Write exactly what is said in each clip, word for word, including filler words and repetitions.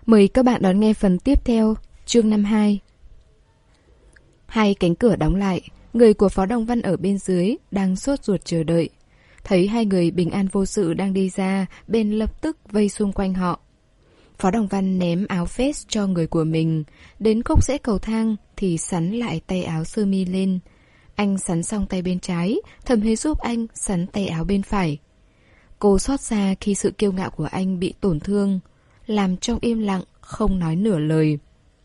Mời các bạn đón nghe phần tiếp theo, chương năm mươi hai. Hai cánh cửa đóng lại, người của Phó Đồng Văn ở bên dưới đang sốt ruột chờ đợi. Thấy hai người bình an vô sự đang đi ra, bên lập tức vây xung quanh họ. Phó Đồng Văn ném áo vest cho người của mình, đến khúc rẽ cầu thang thì sắn lại tay áo sơ mi lên. Anh sắn xong tay bên trái, Thẩm Hề giúp anh sắn tay áo bên phải. Cô xót xa khi sự kiêu ngạo của anh bị tổn thương, làm trong im lặng, không nói nửa lời.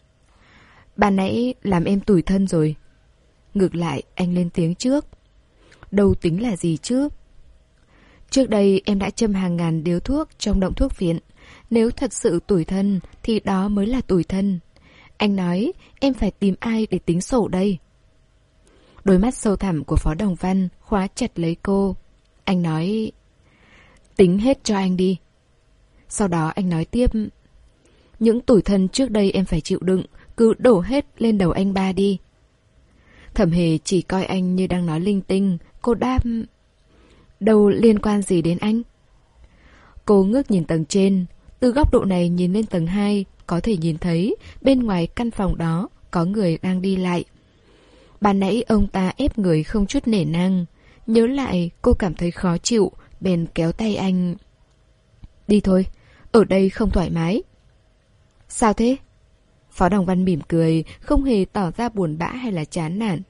Ban nãy làm em tủi thân rồi. Ngược lại, anh lên tiếng trước. Đâu tính là gì chứ? Trước đây em đã châm hàng ngàn điếu thuốc trong động thuốc viện. Nếu thật sự tủi thân thì đó mới là tủi thân. Anh nói em phải tìm ai để tính sổ đây? Đôi mắt sâu thẳm của Phó Đồng Văn khóa chặt lấy cô. Anh nói tính hết cho anh đi. Sau đó anh nói tiếp, những tủi thân trước đây em phải chịu đựng, cứ đổ hết lên đầu anh ba đi. Thẩm Hề chỉ coi anh như đang nói linh tinh. Cô đáp, đâu liên quan gì đến anh. Cô ngước nhìn tầng trên. Từ góc độ này nhìn lên tầng hai, có thể nhìn thấy bên ngoài căn phòng đó có người đang đi lại. Ban nãy ông ta ép người không chút nể nang. Nhớ lại cô cảm thấy khó chịu, bèn kéo tay anh. Đi thôi, ở đây không thoải mái. Sao thế? Phó Đồng Văn mỉm cười, không hề tỏ ra buồn bã hay là chán nản.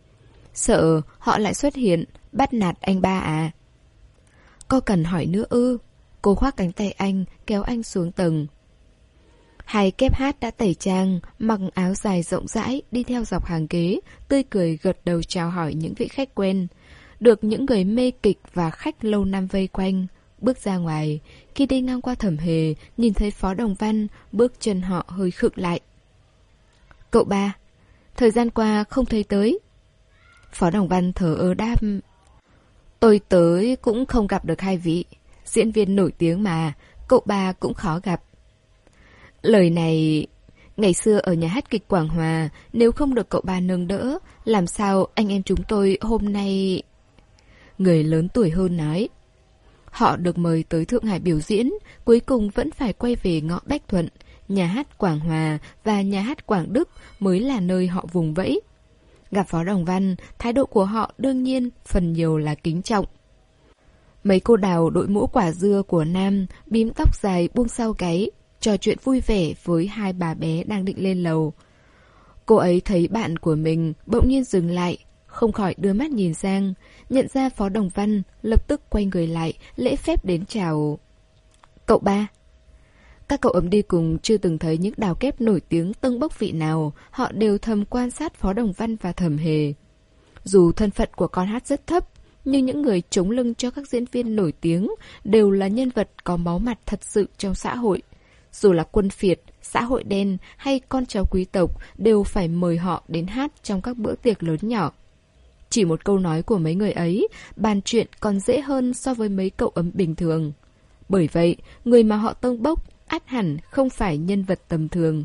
Sợ họ lại xuất hiện, bắt nạt anh ba à? Có cần hỏi nữa ư? Cô khoác cánh tay anh, kéo anh xuống tầng. Hai kép hát đã tẩy trang, mặc áo dài rộng rãi, đi theo dọc hàng ghế, tươi cười gật đầu chào hỏi những vị khách quen. Được những người mê kịch và khách lâu năm vây quanh. Bước ra ngoài, khi đi ngang qua Thẩm Hề, nhìn thấy Phó Đồng Văn, bước chân họ hơi khựng lại. Cậu ba, thời gian qua không thấy tới. Phó Đồng Văn thở ơ đáp, tôi tới cũng không gặp được hai vị. Diễn viên nổi tiếng mà, cậu ba cũng khó gặp. Lời này, ngày xưa ở nhà hát kịch Quảng Hòa, nếu không được cậu ba nâng đỡ, làm sao anh em chúng tôi hôm nay... Người lớn tuổi hơn nói. Họ được mời tới Thượng Hải biểu diễn, cuối cùng vẫn phải quay về ngõ Bách Thuận. Nhà hát Quảng Hòa và nhà hát Quảng Đức mới là nơi họ vùng vẫy. Gặp Phó Đồng Văn, thái độ của họ đương nhiên phần nhiều là kính trọng. Mấy cô đào đội mũ quả dưa của Nam, bím tóc dài buông sau gáy, trò chuyện vui vẻ với hai bà bé đang định lên lầu. Cô ấy thấy bạn của mình bỗng nhiên dừng lại, không khỏi đưa mắt nhìn sang, nhận ra Phó Đồng Văn, lập tức quay người lại, lễ phép đến chào. Cậu ba. Các cậu ấm đi cùng chưa từng thấy những đào kép nổi tiếng tâng bốc vị nào, họ đều thầm quan sát Phó Đồng Văn và Thẩm Hề. Dù thân phận của con hát rất thấp, nhưng những người chống lưng cho các diễn viên nổi tiếng đều là nhân vật có máu mặt thật sự trong xã hội. Dù là quân phiệt, xã hội đen hay con cháu quý tộc đều phải mời họ đến hát trong các bữa tiệc lớn nhỏ. Chỉ một câu nói của mấy người ấy, bàn chuyện còn dễ hơn so với mấy cậu ấm bình thường. Bởi vậy, người mà họ tâng bốc ắt hẳn không phải nhân vật tầm thường.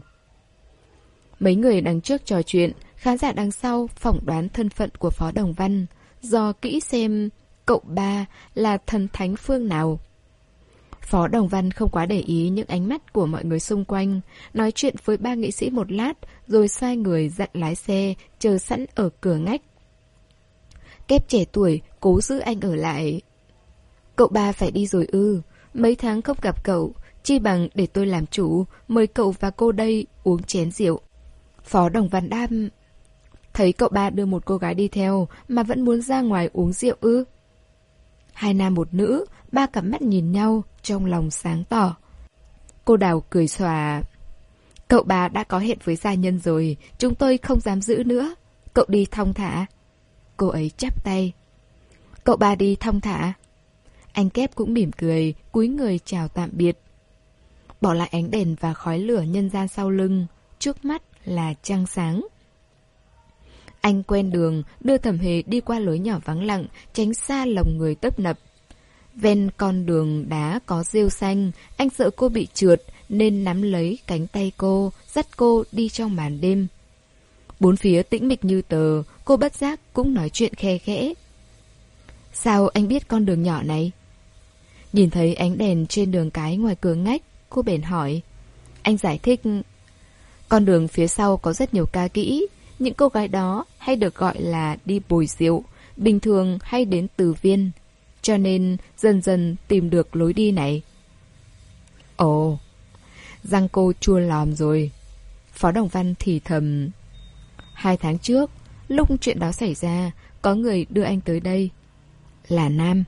Mấy người đằng trước trò chuyện, khán giả đằng sau phỏng đoán thân phận của Phó Đồng Văn, dò kỹ xem cậu ba là thần thánh phương nào. Phó Đồng Văn không quá để ý những ánh mắt của mọi người xung quanh, nói chuyện với ba nghệ sĩ một lát, rồi sai người dặn lái xe, chờ sẵn ở cửa ngách. Kép trẻ tuổi, cố giữ anh ở lại. Cậu ba phải đi rồi ư, mấy tháng không gặp cậu, chi bằng để tôi làm chủ, mời cậu và cô đây uống chén rượu. Phó Đồng Văn đáp, thấy cậu ba đưa một cô gái đi theo mà vẫn muốn ra ngoài uống rượu ư? Hai nam một nữ, ba cặp mắt nhìn nhau, trong lòng sáng tỏ. Cô Đào cười xòa. Cậu ba đã có hẹn với gia nhân rồi, chúng tôi không dám giữ nữa. Cậu đi thong thả. Cô ấy chắp tay. Cậu ba đi thong thả. Anh Kép cũng mỉm cười, cúi người chào tạm biệt. Bỏ lại ánh đèn và khói lửa nhân gian sau lưng, trước mắt là trăng sáng. Anh quen đường, đưa Thẩm Hề đi qua lối nhỏ vắng lặng, tránh xa lòng người tấp nập. Ven con đường đá có rêu xanh, anh sợ cô bị trượt nên nắm lấy cánh tay cô, dắt cô đi trong màn đêm. Bốn phía tĩnh mịch như tờ, cô bất giác cũng nói chuyện khe khẽ. Sao anh biết con đường nhỏ này? Nhìn thấy ánh đèn trên đường cái ngoài cửa ngách, cô bèn hỏi. Anh giải thích. Con đường phía sau có rất nhiều ca kỹ. Những cô gái đó hay được gọi là đi bồi rượu, bình thường hay đến từ viên. Cho nên dần dần tìm được lối đi này. Ồ, răng cô chua lòm rồi. Phó Đồng Văn thì thầm. Hai tháng trước, lúc chuyện đó xảy ra, có người đưa anh tới đây. Là Nam.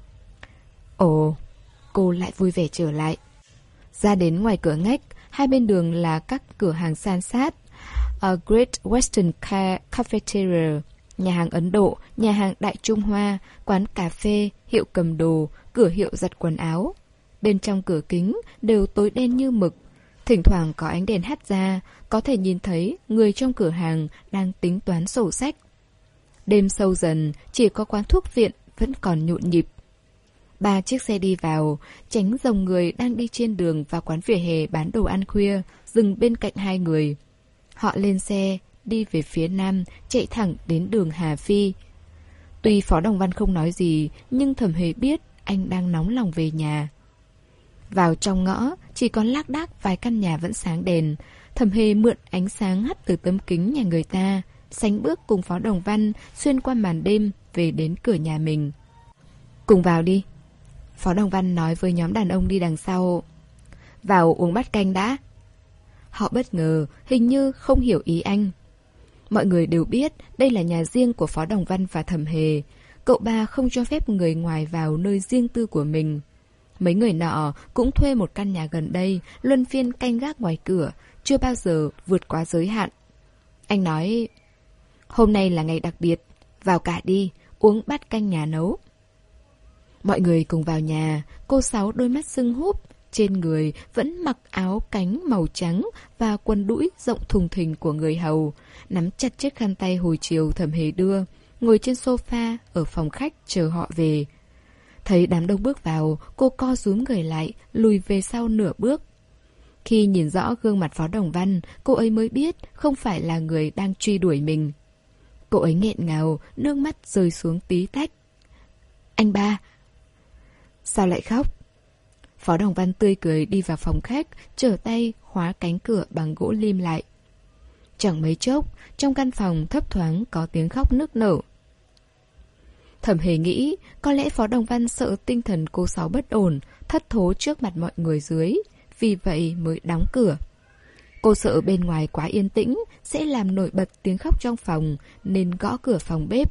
Ồ, cô lại vui vẻ trở lại. Ra đến ngoài cửa ngách, hai bên đường là các cửa hàng san sát. A Great Western Ca- Cafeteria, nhà hàng Ấn Độ, nhà hàng Đại Trung Hoa, quán cà phê, hiệu cầm đồ, cửa hiệu giặt quần áo. Bên trong cửa kính đều tối đen như mực. Thỉnh thoảng có ánh đèn hắt ra, có thể nhìn thấy người trong cửa hàng đang tính toán sổ sách. Đêm sâu dần, chỉ có quán thuốc viện vẫn còn nhộn nhịp. Ba chiếc xe đi vào, tránh dòng người đang đi trên đường vào quán vỉa hè bán đồ ăn khuya, dừng bên cạnh hai người. Họ lên xe, đi về phía nam, chạy thẳng đến đường Hà Phi. Tuy Phó Đồng Văn không nói gì, nhưng Thẩm Hề biết anh đang nóng lòng về nhà. Vào trong ngõ, chỉ còn lác đác vài căn nhà vẫn sáng đèn. Thẩm Hề mượn ánh sáng hắt từ tấm kính nhà người ta, sánh bước cùng Phó Đồng Văn xuyên qua màn đêm về đến cửa nhà mình. Cùng vào đi. Phó Đồng Văn nói với nhóm đàn ông đi đằng sau. Vào uống bát canh đã. Họ bất ngờ, hình như không hiểu ý anh. Mọi người đều biết đây là nhà riêng của Phó Đồng Văn và Thẩm Hề. Cậu ba không cho phép người ngoài vào nơi riêng tư của mình. Mấy người nọ cũng thuê một căn nhà gần đây, luân phiên canh gác ngoài cửa, chưa bao giờ vượt quá giới hạn. Anh nói, hôm nay là ngày đặc biệt, vào cả đi, uống bát canh nhà nấu. Mọi người cùng vào nhà, cô Sáu đôi mắt sưng húp, trên người vẫn mặc áo cánh màu trắng và quần đũi rộng thùng thình của người hầu, nắm chặt chiếc khăn tay hồi chiều Thẩm Hề đưa, ngồi trên sofa ở phòng khách chờ họ về. Thấy đám đông bước vào, cô co rúm người lại, lùi về sau nửa bước. Khi nhìn rõ gương mặt Phó Đồng Văn, cô ấy mới biết không phải là người đang truy đuổi mình. Cô ấy nghẹn ngào, nước mắt rơi xuống tí tách. Anh ba! Sao lại khóc? Phó Đồng Văn tươi cười đi vào phòng khách, trở tay khóa cánh cửa bằng gỗ lim lại. Chẳng mấy chốc, trong căn phòng thấp thoáng có tiếng khóc nức nở. Thẩm Hề nghĩ có lẽ Phó Đồng Văn sợ tinh thần cô Sáu bất ổn, thất thố trước mặt mọi người dưới, vì vậy mới đóng cửa. Cô sợ bên ngoài quá yên tĩnh sẽ làm nổi bật tiếng khóc trong phòng, nên gõ cửa phòng bếp.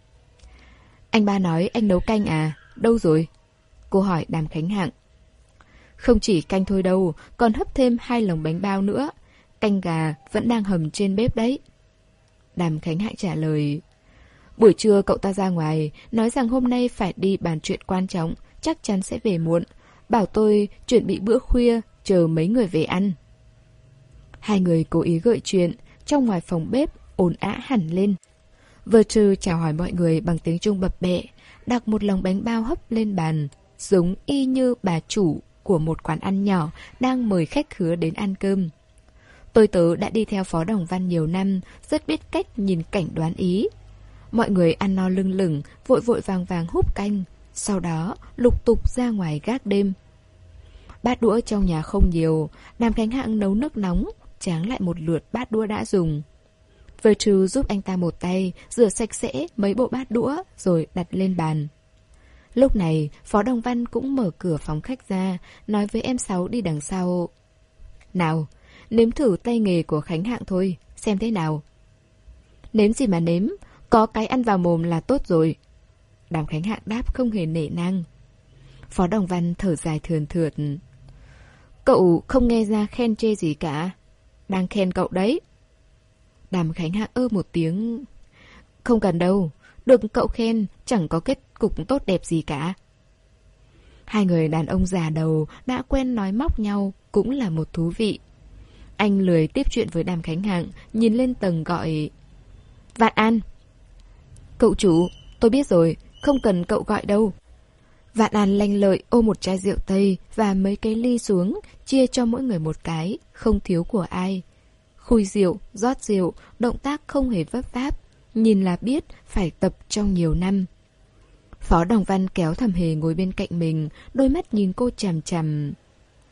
Anh ba nói anh nấu canh à? Đâu rồi? Cô hỏi Đàm Khánh Hạng. Không chỉ canh thôi đâu, còn hấp thêm hai lồng bánh bao nữa. Canh gà vẫn đang hầm trên bếp đấy. Đàm Khánh Hạng trả lời. Buổi trưa cậu ta ra ngoài, nói rằng hôm nay phải đi bàn chuyện quan trọng, chắc chắn sẽ về muộn. Bảo tôi chuẩn bị bữa khuya, chờ mấy người về ăn. Hai người cố ý gợi chuyện, trong ngoài phòng bếp ồn ào hẳn lên. Virtue chào hỏi mọi người bằng tiếng Trung bập bẹ, đặt một lồng bánh bao hấp lên bàn, giống y như bà chủ của một quán ăn nhỏ đang mời khách khứa đến ăn cơm. Tôi tớ đã đi theo Phó Đồng Văn nhiều năm, rất biết cách nhìn cảnh đoán ý. Mọi người ăn no lưng lửng, vội vội vàng vàng húp canh, sau đó lục tục ra ngoài gác đêm. Bát đũa trong nhà không nhiều, Đàm Khánh Hạng nấu nước nóng, tráng lại một lượt bát đũa đã dùng. Virtue giúp anh ta một tay, rửa sạch sẽ mấy bộ bát đũa rồi đặt lên bàn. Lúc này, Phó Đồng Văn cũng mở cửa phòng khách ra, nói với em Sáu đi đằng sau. Nào, nếm thử tay nghề của Khánh Hạng thôi, xem thế nào. Nếm gì mà nếm, có cái ăn vào mồm là tốt rồi. Đàm Khánh Hạng đáp không hề nể nang. Phó Đồng Văn thở dài thườn thượt. Cậu không nghe ra khen chê gì cả. Đang khen cậu đấy. Đàm Khánh Hạng ơ một tiếng. Không cần đâu, được cậu khen chẳng có kết cục tốt đẹp gì cả. Hai người đàn ông già đầu đã quen nói móc nhau cũng là một thú vị. Anh lười tiếp chuyện với Đàm Khánh Hạng, nhìn lên tầng gọi. Vạn An. Cậu chủ, tôi biết rồi, không cần cậu gọi đâu. Vạn An lanh lợi ôm một chai rượu Tây và mấy cái ly xuống, chia cho mỗi người một cái, không thiếu của ai. Khui rượu, rót rượu, động tác không hề vấp váp, nhìn là biết phải tập trong nhiều năm. Phó Đồng Văn kéo Thẩm Hề ngồi bên cạnh mình, đôi mắt nhìn cô chằm chằm.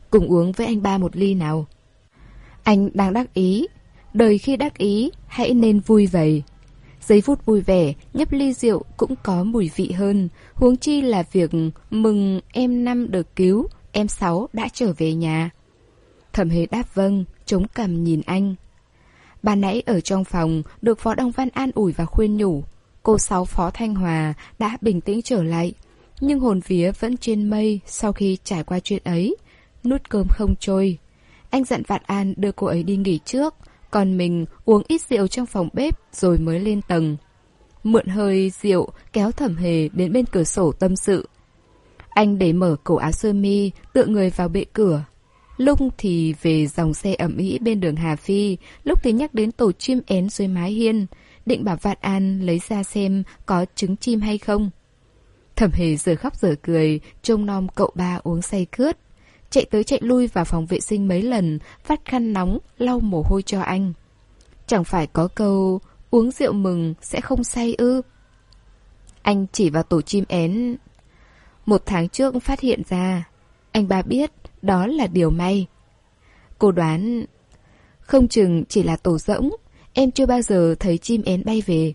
Cùng uống với anh ba một ly nào. Anh đang đắc ý. Đời khi đắc ý, hãy nên vui vậy. Giây phút vui vẻ, nhấp ly rượu cũng có mùi vị hơn. Huống chi là việc mừng em năm được cứu, em sáu đã trở về nhà. Thẩm Hề đáp vâng, chống cằm nhìn anh. Ban nãy ở trong phòng, được Phó Đồng Văn an ủi và khuyên nhủ. Cô Sáu Phó Thanh Hòa đã bình tĩnh trở lại, nhưng hồn vía vẫn trên mây sau khi trải qua chuyện ấy. Nuốt cơm không trôi. Anh dặn Vạn An đưa cô ấy đi nghỉ trước, còn mình uống ít rượu trong phòng bếp rồi mới lên tầng. Mượn hơi rượu kéo Thẩm Hề đến bên cửa sổ tâm sự. Anh để mở cổ áo sơ mi, tựa người vào bệ cửa. Lúc thì về dòng xe ẩm ĩ bên đường Hà Phi, lúc thì nhắc đến tổ chim én dưới mái hiên, định bảo Vạn An lấy ra xem có trứng chim hay không. Thẩm Hề giờ khóc giờ cười, trông nom cậu ba uống say cướt. Chạy tới chạy lui vào phòng vệ sinh mấy lần, vắt khăn nóng, lau mồ hôi cho anh. Chẳng phải có câu uống rượu mừng sẽ không say ư? Anh chỉ vào tổ chim én. Một tháng trước phát hiện ra, anh ba biết đó là điều may. Cô đoán, không chừng chỉ là tổ rỗng, em chưa bao giờ thấy chim én bay về.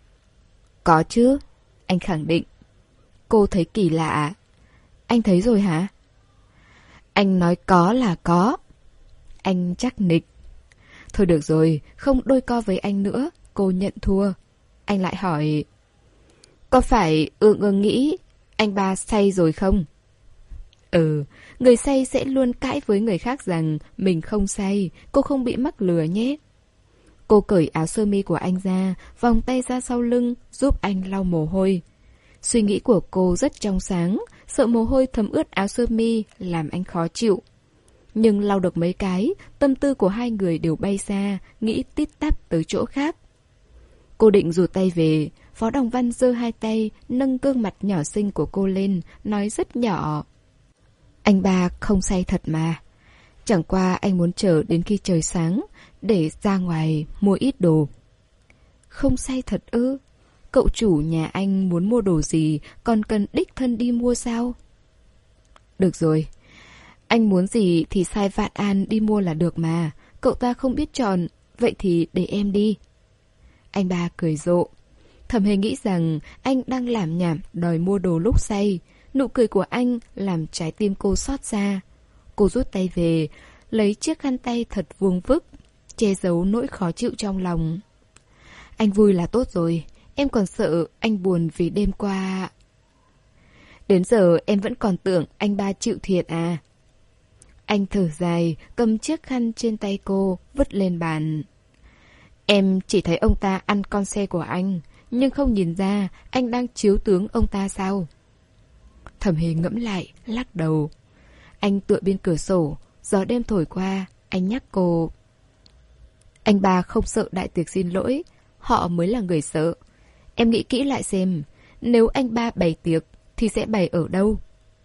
Có chứ, anh khẳng định. Cô thấy kỳ lạ. Anh thấy rồi hả? Anh nói có là có. Anh chắc nịch. Thôi được rồi, không đôi co với anh nữa, cô nhận thua. Anh lại hỏi, có phải ương ương nghĩ anh ba say rồi không? Ừ, người say sẽ luôn cãi với người khác rằng mình không say, cô không bị mắc lừa nhé. Cô cởi áo sơ mi của anh ra, vòng tay ra sau lưng, giúp anh lau mồ hôi. Suy nghĩ của cô rất trong sáng, sợ mồ hôi thấm ướt áo sơ mi làm anh khó chịu. Nhưng lau được mấy cái, tâm tư của hai người đều bay xa, nghĩ tít tắp tới chỗ khác. Cô định rụt tay về, Phó Đồng Văn giơ hai tay, nâng gương mặt nhỏ xinh của cô lên, nói rất nhỏ. Anh ba không say thật mà. Chẳng qua anh muốn chờ đến khi trời sáng, để ra ngoài mua ít đồ. Không say thật ư? Cậu chủ nhà anh muốn mua đồ gì, còn cần đích thân đi mua sao? Được rồi, anh muốn gì thì sai Vạn An đi mua là được mà. Cậu ta không biết chọn, vậy thì để em đi. Anh ba cười rộ. Thẩm Hề nghĩ rằng anh đang làm nhảm đòi mua đồ lúc say. Nụ cười của anh làm trái tim cô xót xa. Cô rút tay về, lấy chiếc khăn tay thật vuông vức, che giấu nỗi khó chịu trong lòng. Anh vui là tốt rồi, em còn sợ anh buồn vì đêm qua. Đến giờ em vẫn còn tưởng anh ba chịu thiệt à? Anh thở dài, cầm chiếc khăn trên tay cô, vứt lên bàn. Em chỉ thấy ông ta ăn con xe của anh, nhưng không nhìn ra anh đang chiếu tướng ông ta sao? Thẩm Hề ngẫm lại, lắc đầu. Anh tựa bên cửa sổ, gió đêm thổi qua, anh nhắc cô. Anh ba không sợ đại tiệc xin lỗi, họ mới là người sợ. Em nghĩ kỹ lại xem, nếu anh ba bày tiệc thì sẽ bày ở đâu?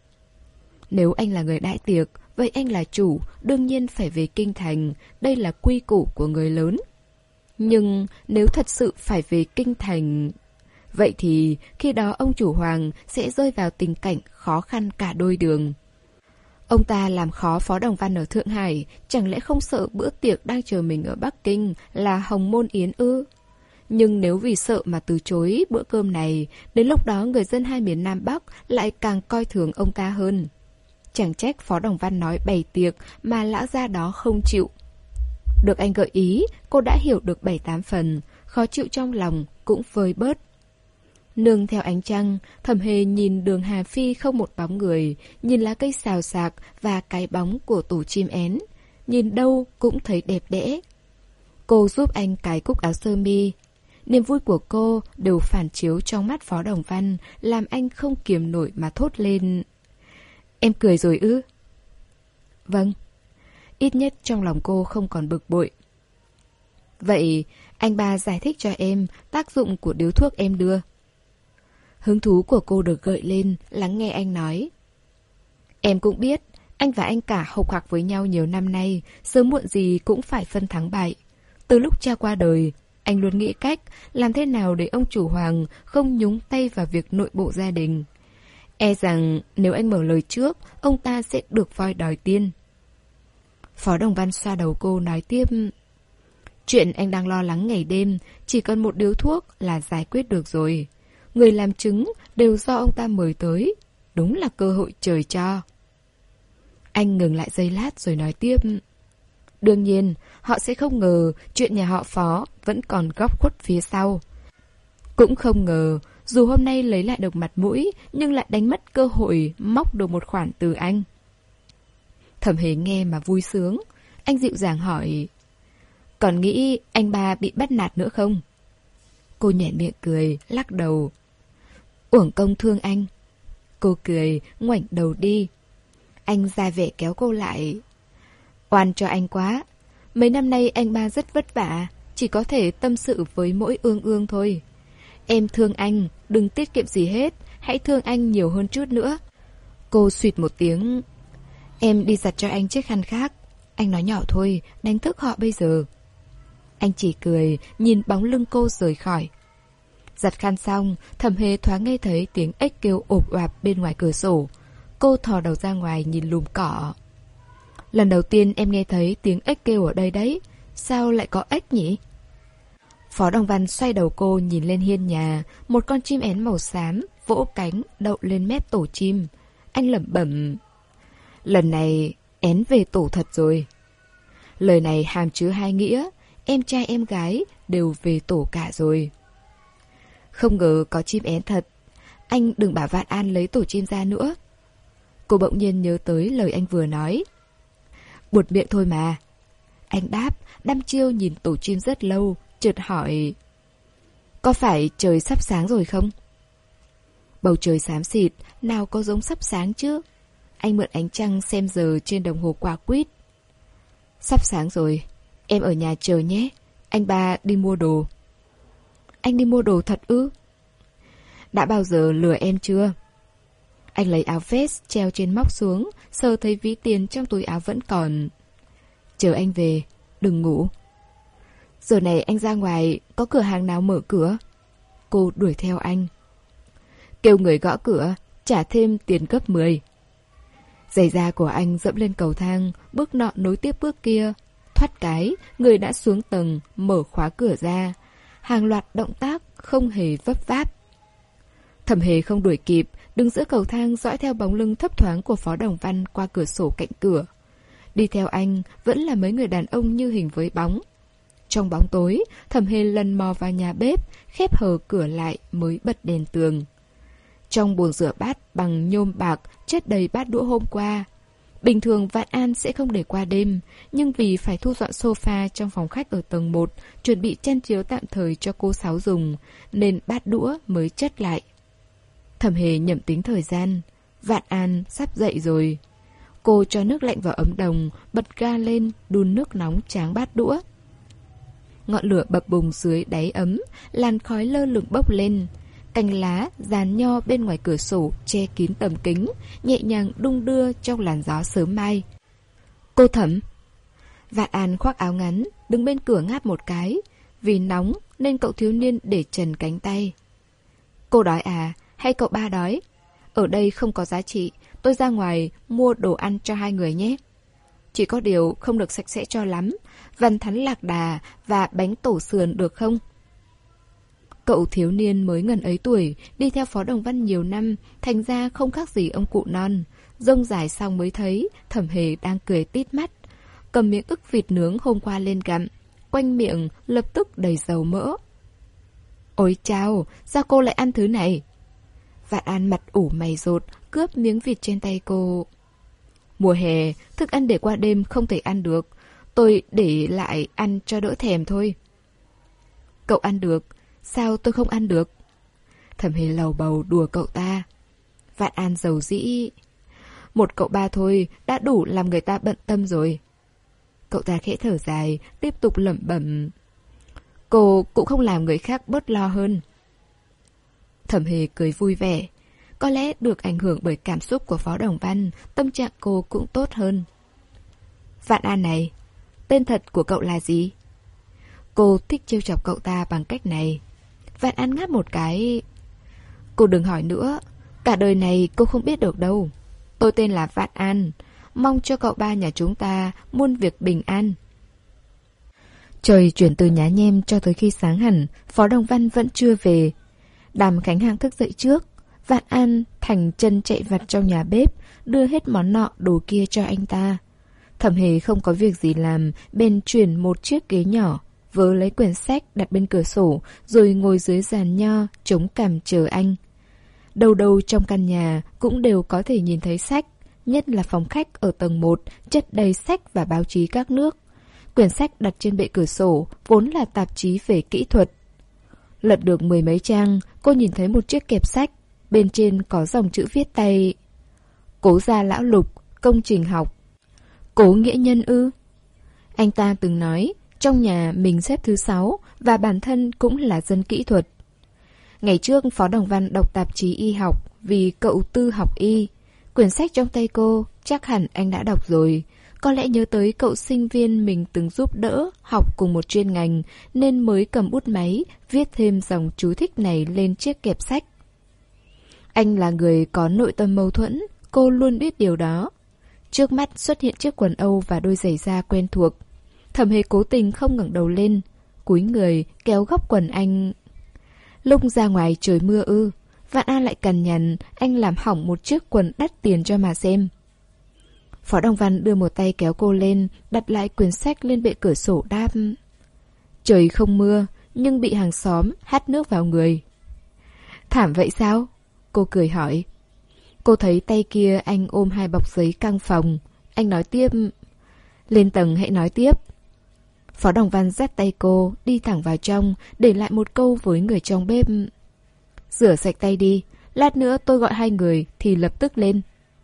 Nếu anh là người đại tiệc, vậy anh là chủ, đương nhiên phải về kinh thành, đây là quy củ của người lớn. Nhưng nếu thật sự phải về kinh thành, vậy thì khi đó ông chủ Hoàng sẽ rơi vào tình cảnh khó khăn cả đôi đường. Ông ta làm khó Phó Đồng Văn ở Thượng Hải, chẳng lẽ không sợ bữa tiệc đang chờ mình ở Bắc Kinh là Hồng Môn Yến ư? Nhưng nếu vì sợ mà từ chối bữa cơm này, đến lúc đó người dân hai miền Nam Bắc lại càng coi thường ông ta hơn. Chẳng trách Phó Đồng Văn nói bày tiệc mà lão gia đó không chịu. Được anh gợi ý, cô đã hiểu được bảy tám phần, khó chịu trong lòng cũng vơi bớt. Nương theo ánh trăng, Thẩm Hề nhìn đường Hà Phi không một bóng người, nhìn lá cây xào xạc và cái bóng của tổ chim én. Nhìn đâu cũng thấy đẹp đẽ. Cô giúp anh cài cúc áo sơ mi. Niềm vui của cô đều phản chiếu trong mắt Phó Đồng Văn, làm anh không kiềm nổi mà thốt lên. Em cười rồi ư? Vâng. Ít nhất trong lòng cô không còn bực bội. Vậy anh ba giải thích cho em tác dụng của điếu thuốc em đưa. Hứng thú của cô được gợi lên, lắng nghe anh nói. Em cũng biết, anh và anh cả hộc hạc với nhau nhiều năm nay, sớm muộn gì cũng phải phân thắng bại. Từ lúc cha qua đời, anh luôn nghĩ cách làm thế nào để ông chủ Hoàng không nhúng tay vào việc nội bộ gia đình. E rằng nếu anh mở lời trước, ông ta sẽ được voi đòi tiên. Phó Đồng Văn xoa đầu cô nói tiếp. Chuyện anh đang lo lắng ngày đêm, chỉ cần một điếu thuốc là giải quyết được rồi. Người làm chứng đều do ông ta mời tới. Đúng là cơ hội trời cho. Anh ngừng lại giây lát rồi nói tiếp. Đương nhiên, họ sẽ không ngờ chuyện nhà họ Phó vẫn còn góc khuất phía sau. Cũng không ngờ, dù hôm nay lấy lại được mặt mũi, nhưng lại đánh mất cơ hội móc được một khoản từ anh. Thẩm Hề nghe mà vui sướng. Anh dịu dàng hỏi. Còn nghĩ anh ba bị bắt nạt nữa không? Cô nhếch miệng cười, lắc đầu. Uổng công thương anh. Cô cười, ngoảnh đầu đi. Anh ra vẻ kéo cô lại. Oan cho anh quá. Mấy năm nay anh ba rất vất vả, chỉ có thể tâm sự với mỗi ương ương thôi. Em thương anh, đừng tiết kiệm gì hết, hãy thương anh nhiều hơn chút nữa. Cô suýt một tiếng. Em đi giặt cho anh chiếc khăn khác. Anh nói nhỏ thôi, đánh thức họ bây giờ. Anh chỉ cười, nhìn bóng lưng cô rời khỏi. Giặt khăn xong, Thẩm Hề thoáng nghe thấy tiếng ếch kêu ộp oạp bên ngoài cửa sổ. Cô thò đầu ra ngoài nhìn lùm cỏ. Lần đầu tiên em nghe thấy tiếng ếch kêu ở đây đấy. Sao lại có ếch nhỉ? Phó Đồng Văn xoay đầu cô nhìn lên hiên nhà. Một con chim én màu xám vỗ cánh đậu lên mép tổ chim. Anh lẩm bẩm. Lần này én về tổ thật rồi. Lời này hàm chứa hai nghĩa. Em trai em gái đều về tổ cả rồi. Không ngờ có chim én thật. Anh đừng bảo Vạn An lấy tổ chim ra nữa. Cô bỗng nhiên nhớ tới lời anh vừa nói. Buột miệng thôi mà. Anh đáp, đăm chiêu nhìn tổ chim rất lâu, chợt hỏi. Có phải trời sắp sáng rồi không? Bầu trời xám xịt, nào có giống sắp sáng chứ? Anh mượn ánh trăng xem giờ trên đồng hồ quả quýt. Sắp sáng rồi, em ở nhà chờ nhé. Anh ba đi mua đồ. Anh đi mua đồ thật ư? Đã bao giờ lừa em chưa? Anh lấy áo vest treo trên móc xuống, sờ thấy ví tiền trong túi áo vẫn còn. Chờ anh về, đừng ngủ. Giờ này anh ra ngoài, có cửa hàng nào mở cửa? Cô đuổi theo anh. Kêu người gõ cửa, trả thêm tiền gấp mười. Giày da của anh dẫm lên cầu thang, bước nọ nối tiếp bước kia. Thoát cái, người đã xuống tầng, mở khóa cửa ra. Hàng loạt động tác không hề vấp váp. Thẩm Hề không đuổi kịp, đứng giữa cầu thang dõi theo bóng lưng thấp thoáng của Phó Đồng Văn qua cửa sổ cạnh cửa. Đi theo anh vẫn là mấy người đàn ông như hình với bóng. Trong bóng tối, Thẩm Hề lần mò vào nhà bếp, khép hờ cửa lại mới bật đèn tường. Trong bồn rửa bát bằng nhôm bạc chất đầy bát đũa hôm qua. Bình thường Vạn An sẽ không để qua đêm, nhưng vì phải thu dọn sofa trong phòng khách ở tầng một, chuẩn bị chăn chiếu tạm thời cho cô Sáu dùng, nên bát đũa mới chất lại. Thẩm Hề nhẩm tính thời gian. Vạn An sắp dậy rồi. Cô cho nước lạnh vào ấm đồng, bật ga lên, đun nước nóng tráng bát đũa. Ngọn lửa bập bùng dưới đáy ấm, làn khói lơ lửng bốc lên. Cành lá, giàn nho bên ngoài cửa sổ che kín tầm kính, nhẹ nhàng đung đưa trong làn gió sớm mai. Cô Thẩm. Vạn An khoác áo ngắn, đứng bên cửa ngáp một cái. Vì nóng nên cậu thiếu niên để trần cánh tay. Cô đói à? Hay cậu ba đói? Ở đây không có giá trị, tôi ra ngoài mua đồ ăn cho hai người nhé. Chỉ có điều không được sạch sẽ cho lắm, vằn thắn lạc đà và bánh tổ sườn được không? Cậu thiếu niên mới ngần ấy tuổi, đi theo Phó Đồng Văn nhiều năm, thành ra không khác gì ông cụ non. Rông dài xong mới thấy, Thẩm Hề đang cười tít mắt, cầm miếng ức vịt nướng hôm qua lên gặm, quanh miệng lập tức đầy dầu mỡ. Ôi chao, sao cô lại ăn thứ này? Vạn An mặt ủ mày rột, cướp miếng vịt trên tay cô. Mùa hè, thức ăn để qua đêm không thể ăn được. Tôi để lại ăn cho đỡ thèm thôi. Cậu ăn được, sao tôi không ăn được? Thẩm Hề lầu bầu đùa cậu ta. Vạn An dầu dĩ. Một cậu ba thôi đã đủ làm người ta bận tâm rồi. Cậu ta khẽ thở dài, tiếp tục lẩm bẩm. Cô cũng không làm người khác bớt lo hơn. Thẩm Hề cười vui vẻ. Có lẽ được ảnh hưởng bởi cảm xúc của Phó Đồng Văn, tâm trạng cô cũng tốt hơn. Vạn An này, tên thật của cậu là gì? Cô thích trêu chọc cậu ta bằng cách này. Vạn An ngáp một cái. Cô đừng hỏi nữa, cả đời này cô không biết được đâu. Tôi tên là Vạn An. mong cho cậu ba nhà chúng ta muôn việc bình an. Trời chuyển từ nhá nhem cho tới khi sáng hẳn, Phó Đồng Văn vẫn chưa về. Đàm Khánh Hạng thức dậy trước, Vạn An thành chân chạy vặt trong nhà bếp, đưa hết món nọ đồ kia cho anh ta. Thẩm Hề không có việc gì làm, bèn chuyển một chiếc ghế nhỏ, vớ lấy quyển sách đặt bên cửa sổ, rồi ngồi dưới giàn nho, chống cằm chờ anh. Đâu đâu trong căn nhà cũng đều có thể nhìn thấy sách, nhất là phòng khách ở tầng một, chất đầy sách và báo chí các nước. Quyển sách đặt trên bệ cửa sổ, vốn là tạp chí về kỹ thuật. Lật được mười mấy trang, cô nhìn thấy một chiếc kẹp sách, bên trên có dòng chữ viết tay: Cố gia lão Lục, công trình học. Cố nghĩa nhân ư? Anh ta từng nói, trong nhà mình xếp thứ sáu và bản thân cũng là dân kỹ thuật. Ngày trước Phó Đồng Văn đọc tạp chí y học vì cậu Tư học y. Quyển sách trong tay cô, chắc hẳn anh đã đọc rồi. Có lẽ nhớ tới cậu sinh viên mình từng giúp đỡ học cùng một chuyên ngành nên mới cầm bút máy viết thêm dòng chú thích này lên chiếc kẹp sách. Anh là người có nội tâm mâu thuẫn, cô luôn biết điều đó. Trước mắt xuất hiện chiếc quần âu và đôi giày da quen thuộc. Thẩm Hề cố tình không ngẩng đầu lên, cúi người kéo góc quần anh. Lúc ra ngoài trời mưa ư? Vạn An lại cằn nhằn anh làm hỏng một chiếc quần đắt tiền cho mà xem. Phó Đồng Văn đưa một tay kéo cô lên, đặt lại quyển sách lên bệ cửa sổ đáp: Trời không mưa, nhưng bị hàng xóm hắt nước vào người. Thảm vậy sao? Cô cười hỏi. Cô thấy tay kia anh ôm hai bọc giấy căng phòng. Anh nói tiếp: Lên tầng hãy nói tiếp. Phó Đồng Văn dắt tay cô, đi thẳng vào trong, để lại một câu với người trong bếp: Rửa sạch tay đi, lát nữa tôi gọi hai người thì lập tức lên.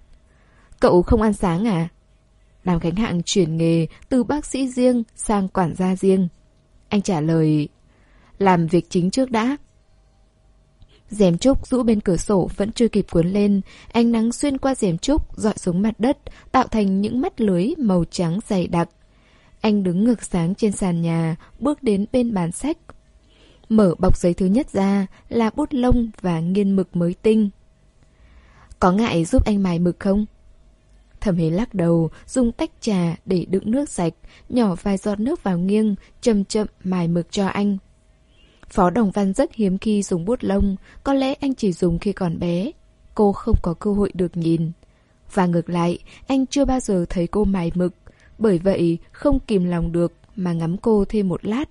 Cậu không ăn sáng à? Đàm Khánh Hạng chuyển nghề từ bác sĩ riêng sang quản gia riêng. Anh trả lời: Làm việc chính trước đã. Rèm trúc rũ bên cửa sổ vẫn chưa kịp cuốn lên, ánh nắng xuyên qua rèm trúc dọi xuống mặt đất, tạo thành những mắt lưới màu trắng dày đặc. Anh đứng ngược sáng trên sàn nhà, bước đến bên bàn sách. Mở bọc giấy thứ nhất ra là bút lông và nghiên mực mới tinh. Có ngại giúp anh mài mực không? Thẩm Hề lắc đầu, dùng tách trà để đựng nước sạch, nhỏ vài giọt nước vào nghiêng, chậm chậm mài mực cho anh. Phó Đồng Văn rất hiếm khi dùng bút lông, có lẽ anh chỉ dùng khi còn bé. Cô không có cơ hội được nhìn. Và ngược lại, anh chưa bao giờ thấy cô mài mực, bởi vậy không kìm lòng được mà ngắm cô thêm một lát.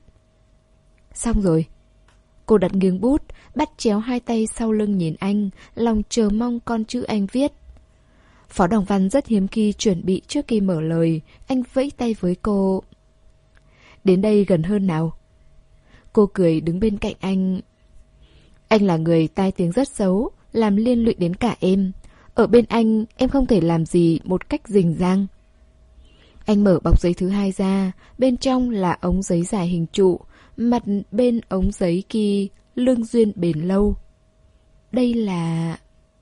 Xong rồi. Cô đặt nghiêng bút, bắt chéo hai tay sau lưng nhìn anh, lòng chờ mong con chữ anh viết. Phó Đồng Văn rất hiếm khi chuẩn bị trước khi mở lời, anh vẫy tay với cô. Đến đây gần hơn nào. Cô cười đứng bên cạnh anh. Anh là người tai tiếng rất xấu, làm liên lụy đến cả em. Ở bên anh, em không thể làm gì một cách rình rang. Anh mở bọc giấy thứ hai ra, bên trong là ống giấy dài hình trụ, mặt bên ống giấy kia lương duyên bền lâu. Đây là...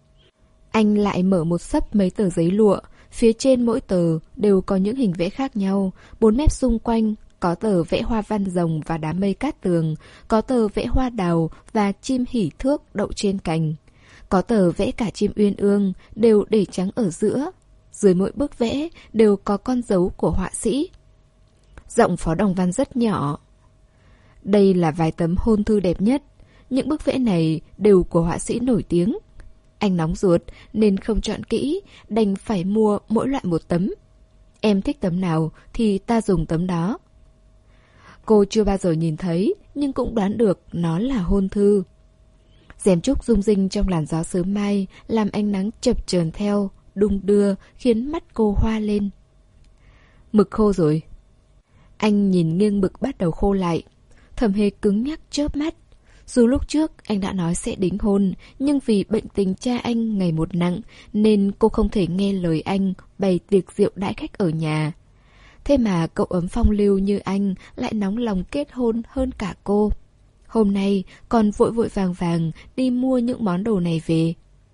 Anh lại mở một xấp mấy tờ giấy lụa, phía trên mỗi tờ đều có những hình vẽ khác nhau, bốn mép xung quanh có tờ vẽ hoa văn rồng và đám mây cát tường, có tờ vẽ hoa đào và chim hỉ thước đậu trên cành, có tờ vẽ cả chim uyên ương đều để trắng ở giữa. Dưới mỗi bức vẽ đều có con dấu của họa sĩ. Giọng Phó Đồng Văn rất nhỏ. Đây là vài tấm hôn thư đẹp nhất. Những bức vẽ này đều của họa sĩ nổi tiếng. Anh nóng ruột nên không chọn kỹ, đành phải mua mỗi loại một tấm. Em thích tấm nào thì ta dùng tấm đó. Cô chưa bao giờ nhìn thấy, nhưng cũng đoán được nó là hôn thư. Rèm trúc rung rinh trong làn gió sớm mai, làm ánh nắng chập chờn theo, đung đưa, khiến mắt cô hoa lên. Mực khô rồi. Anh nhìn nghiêng mực bắt đầu khô lại. Thẩm Hề cứng nhắc chớp mắt. Dù lúc trước anh đã nói sẽ đính hôn, nhưng vì bệnh tình cha anh ngày một nặng, nên cô không thể nghe lời anh bày tiệc rượu đãi khách ở nhà. Thế mà cậu ấm phong lưu như anh lại nóng lòng kết hôn hơn cả cô. Hôm nay còn vội vội vàng vàng đi mua những món đồ này về.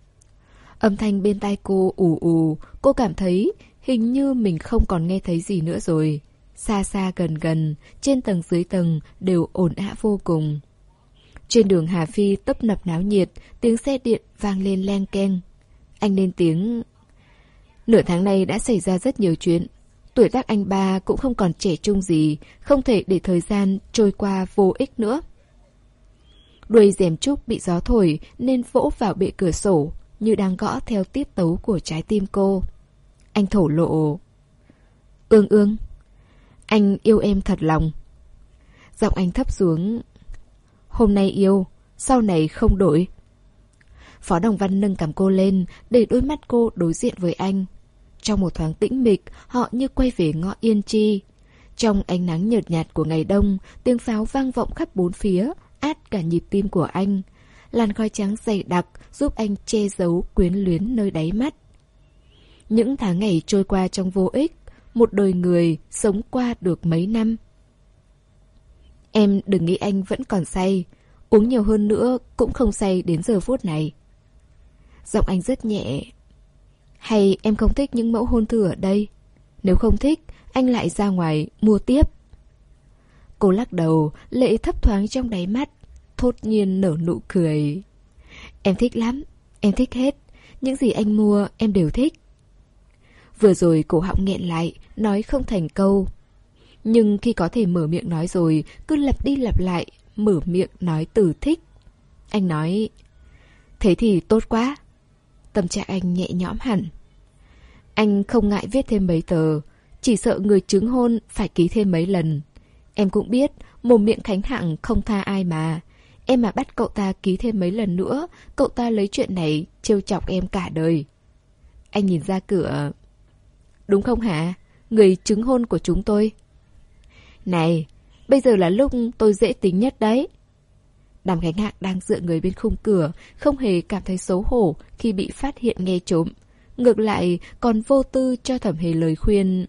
Âm thanh bên tai cô ù ù, cô cảm thấy hình như mình không còn nghe thấy gì nữa rồi. Xa xa gần gần, trên tầng dưới tầng đều ồn ào vô cùng. Trên đường Hà Phi tấp nập náo nhiệt, tiếng xe điện vang lên leng keng. Anh lên tiếng: Nửa tháng này đã xảy ra rất nhiều chuyện. Tuổi tác anh ba cũng không còn trẻ trung gì, không thể để thời gian trôi qua vô ích nữa. Đuôi rèm trúc bị gió thổi nên vỗ vào bệ cửa sổ, như đang gõ theo tiết tấu của trái tim cô. Anh thổ lộ. Ương ương, anh yêu em thật lòng. Giọng anh thấp xuống. Hôm nay yêu, sau này không đổi. Phó Đồng Văn nâng cằm cô lên để đôi mắt cô đối diện với anh. Trong một thoáng tĩnh mịch, họ như quay về ngõ Yên Chi. Trong ánh nắng nhợt nhạt của ngày đông, tiếng pháo vang vọng khắp bốn phía, át cả nhịp tim của anh. Làn khói trắng dày đặc giúp anh che giấu quyến luyến nơi đáy mắt. Những tháng ngày trôi qua trong vô ích, một đời người sống qua được mấy năm. Em đừng nghĩ anh vẫn còn say, uống nhiều hơn nữa cũng không say đến giờ phút này. Giọng anh rất nhẹ. Hay em không thích những mẫu hôn thư ở đây? Nếu không thích, anh lại ra ngoài mua tiếp. Cô lắc đầu, lệ thấp thoáng trong đáy mắt, thốt nhiên nở nụ cười. Em thích lắm, em thích hết. Những gì anh mua em đều thích. Vừa rồi cổ họng nghẹn lại, nói không thành câu. Nhưng khi có thể mở miệng nói rồi, cứ lặp đi lặp lại, mở miệng nói từ thích. Anh nói, thế thì tốt quá. Tâm trạng anh nhẹ nhõm hẳn. Anh không ngại viết thêm mấy tờ, chỉ sợ người chứng hôn phải ký thêm mấy lần. Em cũng biết, mồm miệng Khánh Hạng không tha ai mà. Em mà bắt cậu ta ký thêm mấy lần nữa, cậu ta lấy chuyện này trêu chọc em cả đời. Anh nhìn ra cửa. Đúng không hả? Người chứng hôn của chúng tôi. Này, bây giờ là lúc tôi dễ tính nhất đấy. Đàm Khánh Hạng đang dựa người bên khung cửa, không hề cảm thấy xấu hổ khi bị phát hiện nghe trộm. Ngược lại, còn vô tư cho Thẩm Hề lời khuyên.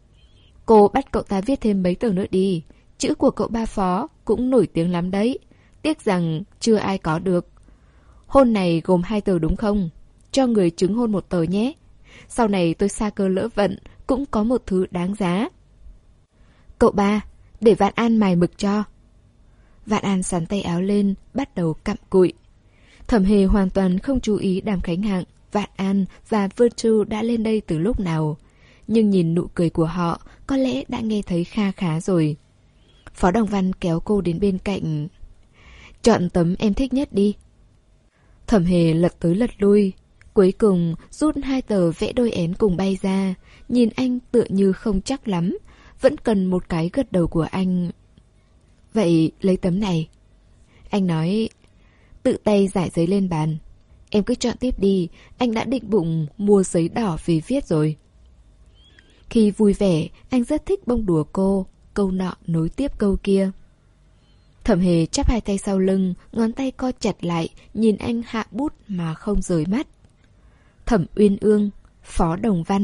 Cô bắt cậu ta viết thêm mấy tờ nữa đi. Chữ của cậu ba Phó cũng nổi tiếng lắm đấy. Tiếc rằng chưa ai có được. Hôn này gồm hai tờ đúng không? Cho người chứng hôn một tờ nhé. Sau này tôi xa cơ lỡ vận, cũng có một thứ đáng giá. Cậu ba, để Vạn An mài mực cho. Vạn An sắn tay áo lên, bắt đầu cặm cụi. Thẩm Hề hoàn toàn không chú ý Đàm Khánh Hạng, Vạn An và Virtue đã lên đây từ lúc nào. Nhưng nhìn nụ cười của họ, có lẽ đã nghe thấy kha khá rồi. Phó Đồng Văn kéo cô đến bên cạnh. Chọn tấm em thích nhất đi. Thẩm Hề lật tới lật lui. Cuối cùng rút hai tờ vẽ đôi én cùng bay ra. Nhìn anh tựa như không chắc lắm, vẫn cần một cái gật đầu của anh. Vậy lấy tấm này. Anh nói. Tự tay giải giấy lên bàn. Em cứ chọn tiếp đi. Anh đã định bụng mua giấy đỏ về viết rồi. Khi vui vẻ, anh rất thích bông đùa cô. Câu nọ nối tiếp câu kia. Thẩm Hề chắp hai tay sau lưng, ngón tay co chặt lại, nhìn anh hạ bút mà không rời mắt. Thẩm Uyên Ương, Phó Đồng Văn.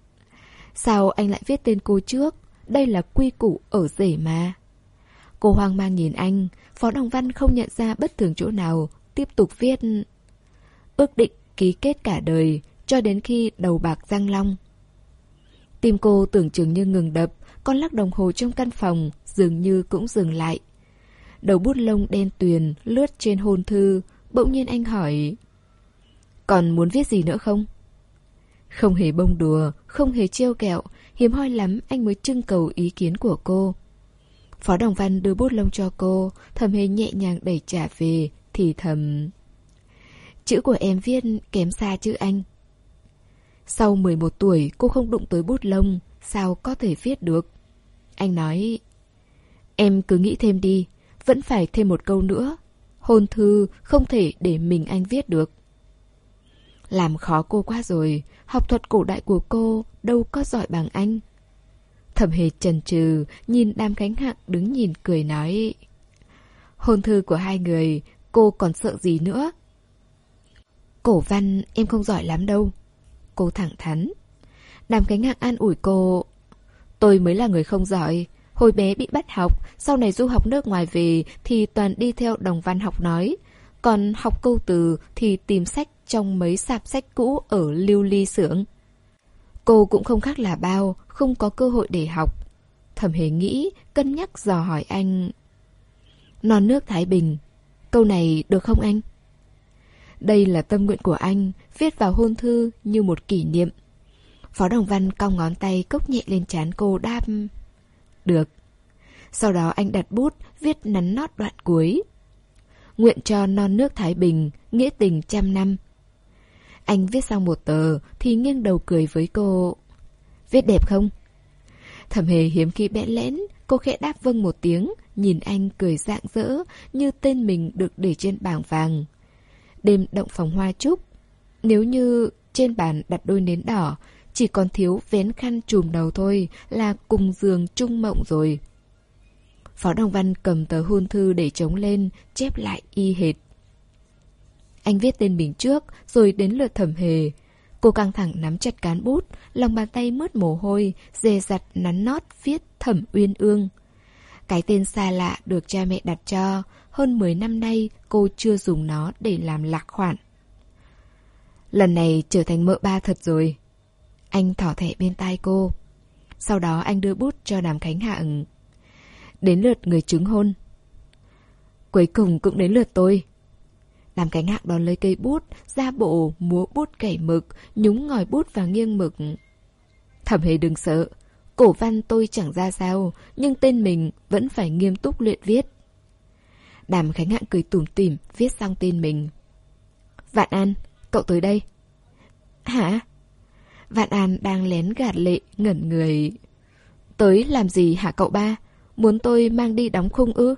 Sao anh lại viết tên cô trước? Đây là quy củ ở rể mà. Cô hoang mang nhìn anh. Phó Đồng Văn không nhận ra bất thường chỗ nào, tiếp tục viết. Ước định ký kết cả đời, cho đến khi đầu bạc răng long. Tim cô tưởng chừng như ngừng đập, con lắc đồng hồ trong căn phòng dường như cũng dừng lại. Đầu bút lông đen tuyền lướt trên hôn thư. Bỗng nhiên anh hỏi. Còn muốn viết gì nữa không? Không hề bông đùa, không hề trêu kẹo. Hiếm hoi lắm anh mới trưng cầu ý kiến của cô. Phó Đồng Văn đưa bút lông cho cô. Thẩm Hề nhẹ nhàng đẩy trả về, thì thầm. Chữ của em viết kém xa chữ anh. Sau mười một tuổi cô không đụng tới bút lông, sao có thể viết được? Anh nói. Em cứ nghĩ thêm đi, vẫn phải thêm một câu nữa. Hôn thư không thể để mình anh viết được. Làm khó cô quá rồi, học thuật cổ đại của cô đâu có giỏi bằng anh. Thẩm Hề chần chừ, nhìn Đàm Khánh Hạng đứng nhìn cười nói. Hôn thư của hai người, cô còn sợ gì nữa? Cổ văn em không giỏi lắm đâu. Cô thẳng thắn. Đàm Khánh Hạng an ủi cô. Tôi mới là người không giỏi. Hồi bé bị bắt học, sau này du học nước ngoài về thì toàn đi theo đồng văn học nói. Còn học câu từ thì tìm sách trong mấy sạp sách cũ ở lưu ly xưởng. Cô cũng không khác là bao, không có cơ hội để học. Thẩm Hề nghĩ, cân nhắc dò hỏi anh. Non nước Thái Bình, câu này được không anh? Đây là tâm nguyện của anh, viết vào hôn thư như một kỷ niệm. Phó Đồng Văn cong ngón tay cốc nhẹ lên trán cô đáp. Được. Sau đó anh đặt bút, viết nắn nót đoạn cuối. Nguyện cho non nước Thái Bình, nghĩa tình trăm năm. Anh viết xong một tờ thì nghiêng đầu cười với cô. Viết đẹp không? Thẩm Hề hiếm khi bẽn lẽn, cô khẽ đáp vâng một tiếng, nhìn anh cười rạng rỡ như tên mình được để trên bảng vàng. Đêm động phòng hoa trúc, nếu như trên bàn đặt đôi nến đỏ, chỉ còn thiếu vén khăn trùm đầu thôi là cùng giường chung mộng rồi. Phó Đồng Văn cầm tờ hôn thư để trống lên, chép lại y hệt. Anh viết tên mình trước, rồi đến lượt Thẩm Hề. Cô căng thẳng nắm chặt cán bút, lòng bàn tay mướt mồ hôi, dè dặt nắn nót viết Thẩm Uyên Ương. Cái tên xa lạ được cha mẹ đặt cho, hơn mười năm nay cô chưa dùng nó để làm lạc khoản. Lần này trở thành mợ ba thật rồi. Anh thỏ thẻ bên tai cô. Sau đó anh đưa bút cho Đàm Khánh Hạng. Đến lượt người chứng hôn. Cuối cùng cũng đến lượt tôi. Đàm Khánh Hạng đón lấy cây bút, ra bộ múa bút cày mực, nhúng ngòi bút và nghiêng mực. Thẩm Hề đừng sợ, cổ văn tôi chẳng ra sao, nhưng tên mình vẫn phải nghiêm túc luyện viết. Đàm Khánh Hạng cười tủm tỉm, viết xong tên mình. Vạn An, cậu tới đây. Hả? Vạn An đang lén gạt lệ, ngẩn người. Tới làm gì hả cậu ba? Muốn tôi mang đi đóng khung ư?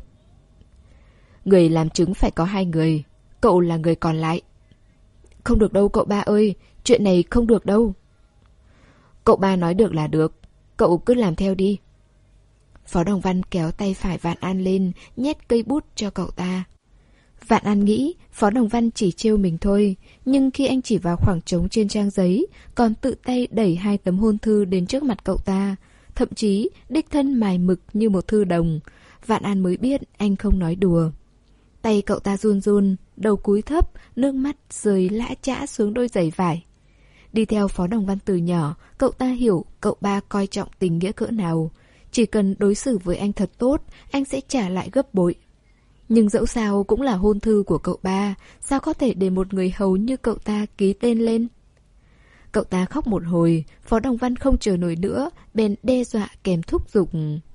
Người làm chứng phải có hai người. Cậu là người còn lại. Không được đâu cậu ba ơi, chuyện này không được đâu. Cậu ba nói được là được, cậu cứ làm theo đi. Phó Đồng Văn kéo tay phải Vạn An lên, nhét cây bút cho cậu ta. Vạn An nghĩ Phó Đồng Văn chỉ trêu mình thôi, nhưng khi anh chỉ vào khoảng trống trên trang giấy, còn tự tay đẩy hai tấm hôn thư đến trước mặt cậu ta, thậm chí đích thân mài mực như một thư đồng, Vạn An mới biết anh không nói đùa. Tay cậu ta run run, đầu cúi thấp, nước mắt rơi lã chã xuống đôi giày vải. Đi theo Phó Đồng Văn từ nhỏ, cậu ta hiểu cậu ba coi trọng tình nghĩa cỡ nào. Chỉ cần đối xử với anh thật tốt, anh sẽ trả lại gấp bội. Nhưng dẫu sao cũng là hôn thư của cậu ba, sao có thể để một người hầu như cậu ta ký tên lên? Cậu ta khóc một hồi, Phó Đồng Văn không chờ nổi nữa, bèn đe dọa kèm thúc giục.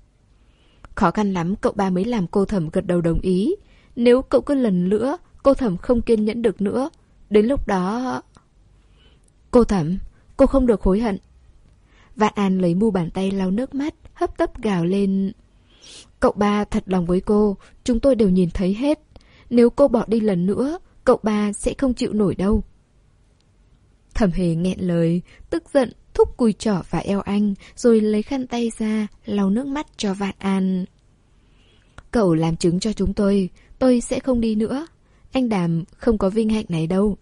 Khó khăn lắm cậu ba mới làm cô Thẩm gật đầu đồng ý. Nếu cậu cứ lần nữa, cô Thẩm không kiên nhẫn được nữa. Đến lúc đó... Cô Thẩm, cô không được hối hận. Vạn An lấy mu bàn tay lau nước mắt, hấp tấp gào lên. Cậu ba thật lòng với cô, chúng tôi đều nhìn thấy hết. Nếu cô bỏ đi lần nữa, cậu ba sẽ không chịu nổi đâu. Thẩm Hề nghẹn lời, tức giận thúc cùi trỏ vào eo anh, rồi lấy khăn tay ra, lau nước mắt cho Vạn An. Cậu làm chứng cho chúng tôi, tôi sẽ không đi nữa. Anh Đàm không có vinh hạnh này đâu.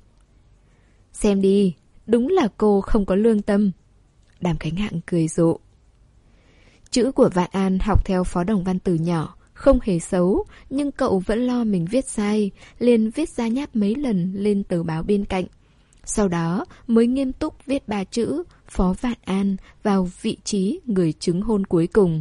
Xem đi, đúng là cô không có lương tâm. Đàm Khánh Hạng cười rộ. Chữ của Vạn An học theo Phó Đồng Văn từ nhỏ, không hề xấu, nhưng cậu vẫn lo mình viết sai, liền viết ra nháp mấy lần lên tờ báo bên cạnh. Sau đó mới nghiêm túc viết ba chữ Phó Vạn An vào vị trí người chứng hôn cuối cùng.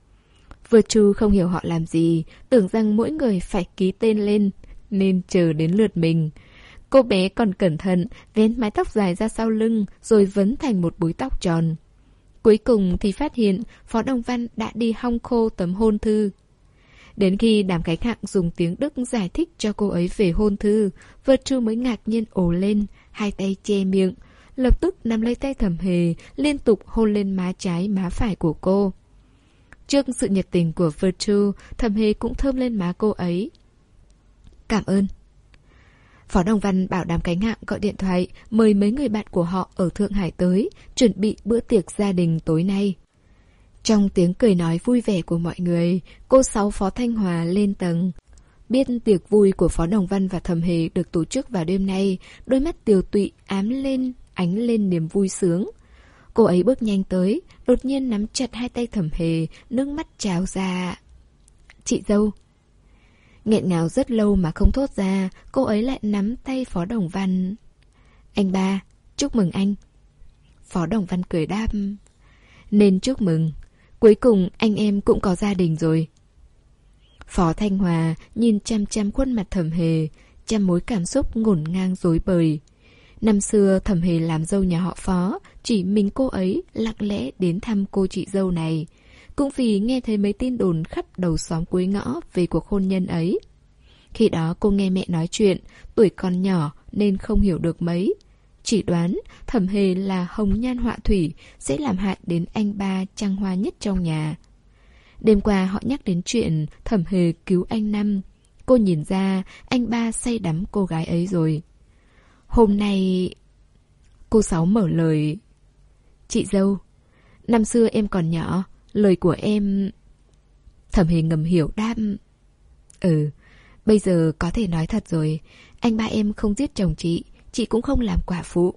Virtue không hiểu họ làm gì, tưởng rằng mỗi người phải ký tên lên, nên chờ đến lượt mình. Cô bé còn cẩn thận vén mái tóc dài ra sau lưng, rồi vấn thành một búi tóc tròn. Cuối cùng thì phát hiện Phó Đồng Văn đã đi hong khô tấm hôn thư. Đến khi Đàm Khánh Hạng dùng tiếng Đức giải thích cho cô ấy về hôn thư, Virtue mới ngạc nhiên ồ lên, hai tay che miệng, lập tức nắm lấy tay Thẩm Hề, liên tục hôn lên má trái má phải của cô. Trước sự nhiệt tình của Virtue, Thẩm Hề cũng thơm lên má cô ấy. Cảm ơn. Phó Đồng Văn bảo Đàm Khánh Hạng gọi điện thoại mời mấy người bạn của họ ở Thượng Hải tới, chuẩn bị bữa tiệc gia đình tối nay. Trong tiếng cười nói vui vẻ của mọi người, cô Sáu Phó Thanh Hòa lên tầng. Biết tiệc vui của Phó Đồng Văn và Thẩm Hề được tổ chức vào đêm nay, đôi mắt tiều tụy ám lên, ánh lên niềm vui sướng. Cô ấy bước nhanh tới, đột nhiên nắm chặt hai tay Thẩm Hề, nước mắt trào ra. Chị dâu. Nghẹn ngào rất lâu mà không thốt ra, cô ấy lại nắm tay Phó Đồng Văn. Anh ba, chúc mừng anh. Phó Đồng Văn cười đáp. Nên chúc mừng, cuối cùng anh em cũng có gia đình rồi. Phó Thanh Hòa nhìn chăm chăm khuôn mặt Thẩm Hề, trăm mối cảm xúc ngổn ngang rối bời. Năm xưa Thẩm Hề làm dâu nhà họ Phó, chỉ mình cô ấy lặng lẽ đến thăm cô chị dâu này. Cũng vì nghe thấy mấy tin đồn khắp đầu xóm cuối ngõ về cuộc hôn nhân ấy. Khi đó cô nghe mẹ nói chuyện, tuổi còn nhỏ nên không hiểu được mấy. Chỉ đoán Thẩm Hề là hồng nhan họa thủy, sẽ làm hại đến anh ba trăng hoa nhất trong nhà. Đêm qua họ nhắc đến chuyện Thẩm Hề cứu anh Năm. Cô nhìn ra anh ba say đắm cô gái ấy rồi. Hôm nay... Cô Sáu mở lời. Chị dâu, năm xưa em còn nhỏ, lời của em... Thẩm Hề ngầm hiểu đáp. Ừ, bây giờ có thể nói thật rồi. Anh ba em không giết chồng chị, chị cũng không làm quả phụ.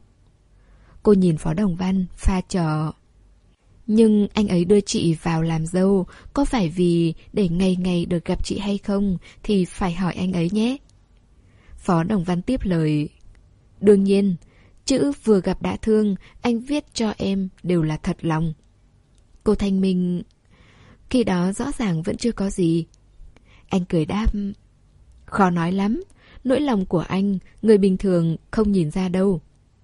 Cô nhìn Phó Đồng Văn, pha trò. Nhưng anh ấy đưa chị vào làm dâu, có phải vì để ngày ngày được gặp chị hay không, thì phải hỏi anh ấy nhé. Phó Đồng Văn tiếp lời. Đương nhiên, chữ vừa gặp đã thương, anh viết cho em đều là thật lòng. Cô thanh minh. Khi đó rõ ràng vẫn chưa có gì. Anh cười đáp. Khó nói lắm, nỗi lòng của anh, người bình thường không nhìn ra đâu.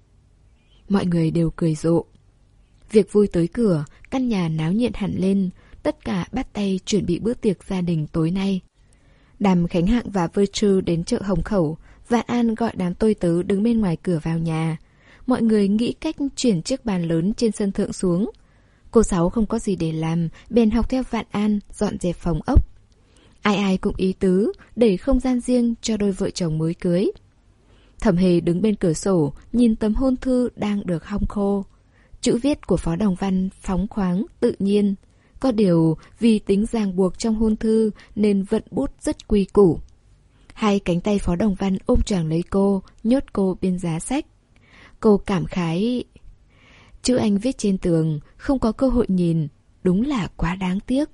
Mọi người đều cười rộ. Việc vui tới cửa, căn nhà náo nhiệt hẳn lên, tất cả bắt tay chuẩn bị bữa tiệc gia đình tối nay. Đàm Khánh Hạng và Virtue đến chợ Hồng Khẩu, Vạn An gọi đám tôi tớ đứng bên ngoài cửa vào nhà. Mọi người nghĩ cách chuyển chiếc bàn lớn trên sân thượng xuống. Cô Sáu không có gì để làm, bèn học theo Vạn An dọn dẹp phòng ốc. Ai ai cũng ý tứ, để không gian riêng cho đôi vợ chồng mới cưới. Thẩm Hề đứng bên cửa sổ, nhìn tấm hôn thư đang được hong khô. Chữ viết của Phó Đồng Văn phóng khoáng, tự nhiên. Có điều vì tính ràng buộc trong hôn thư nên vận bút rất quy củ. Hai cánh tay Phó Đồng Văn ôm choàng lấy cô, nhốt cô bên giá sách. Cô cảm khái. Chữ anh viết trên tường, không có cơ hội nhìn, đúng là quá đáng tiếc.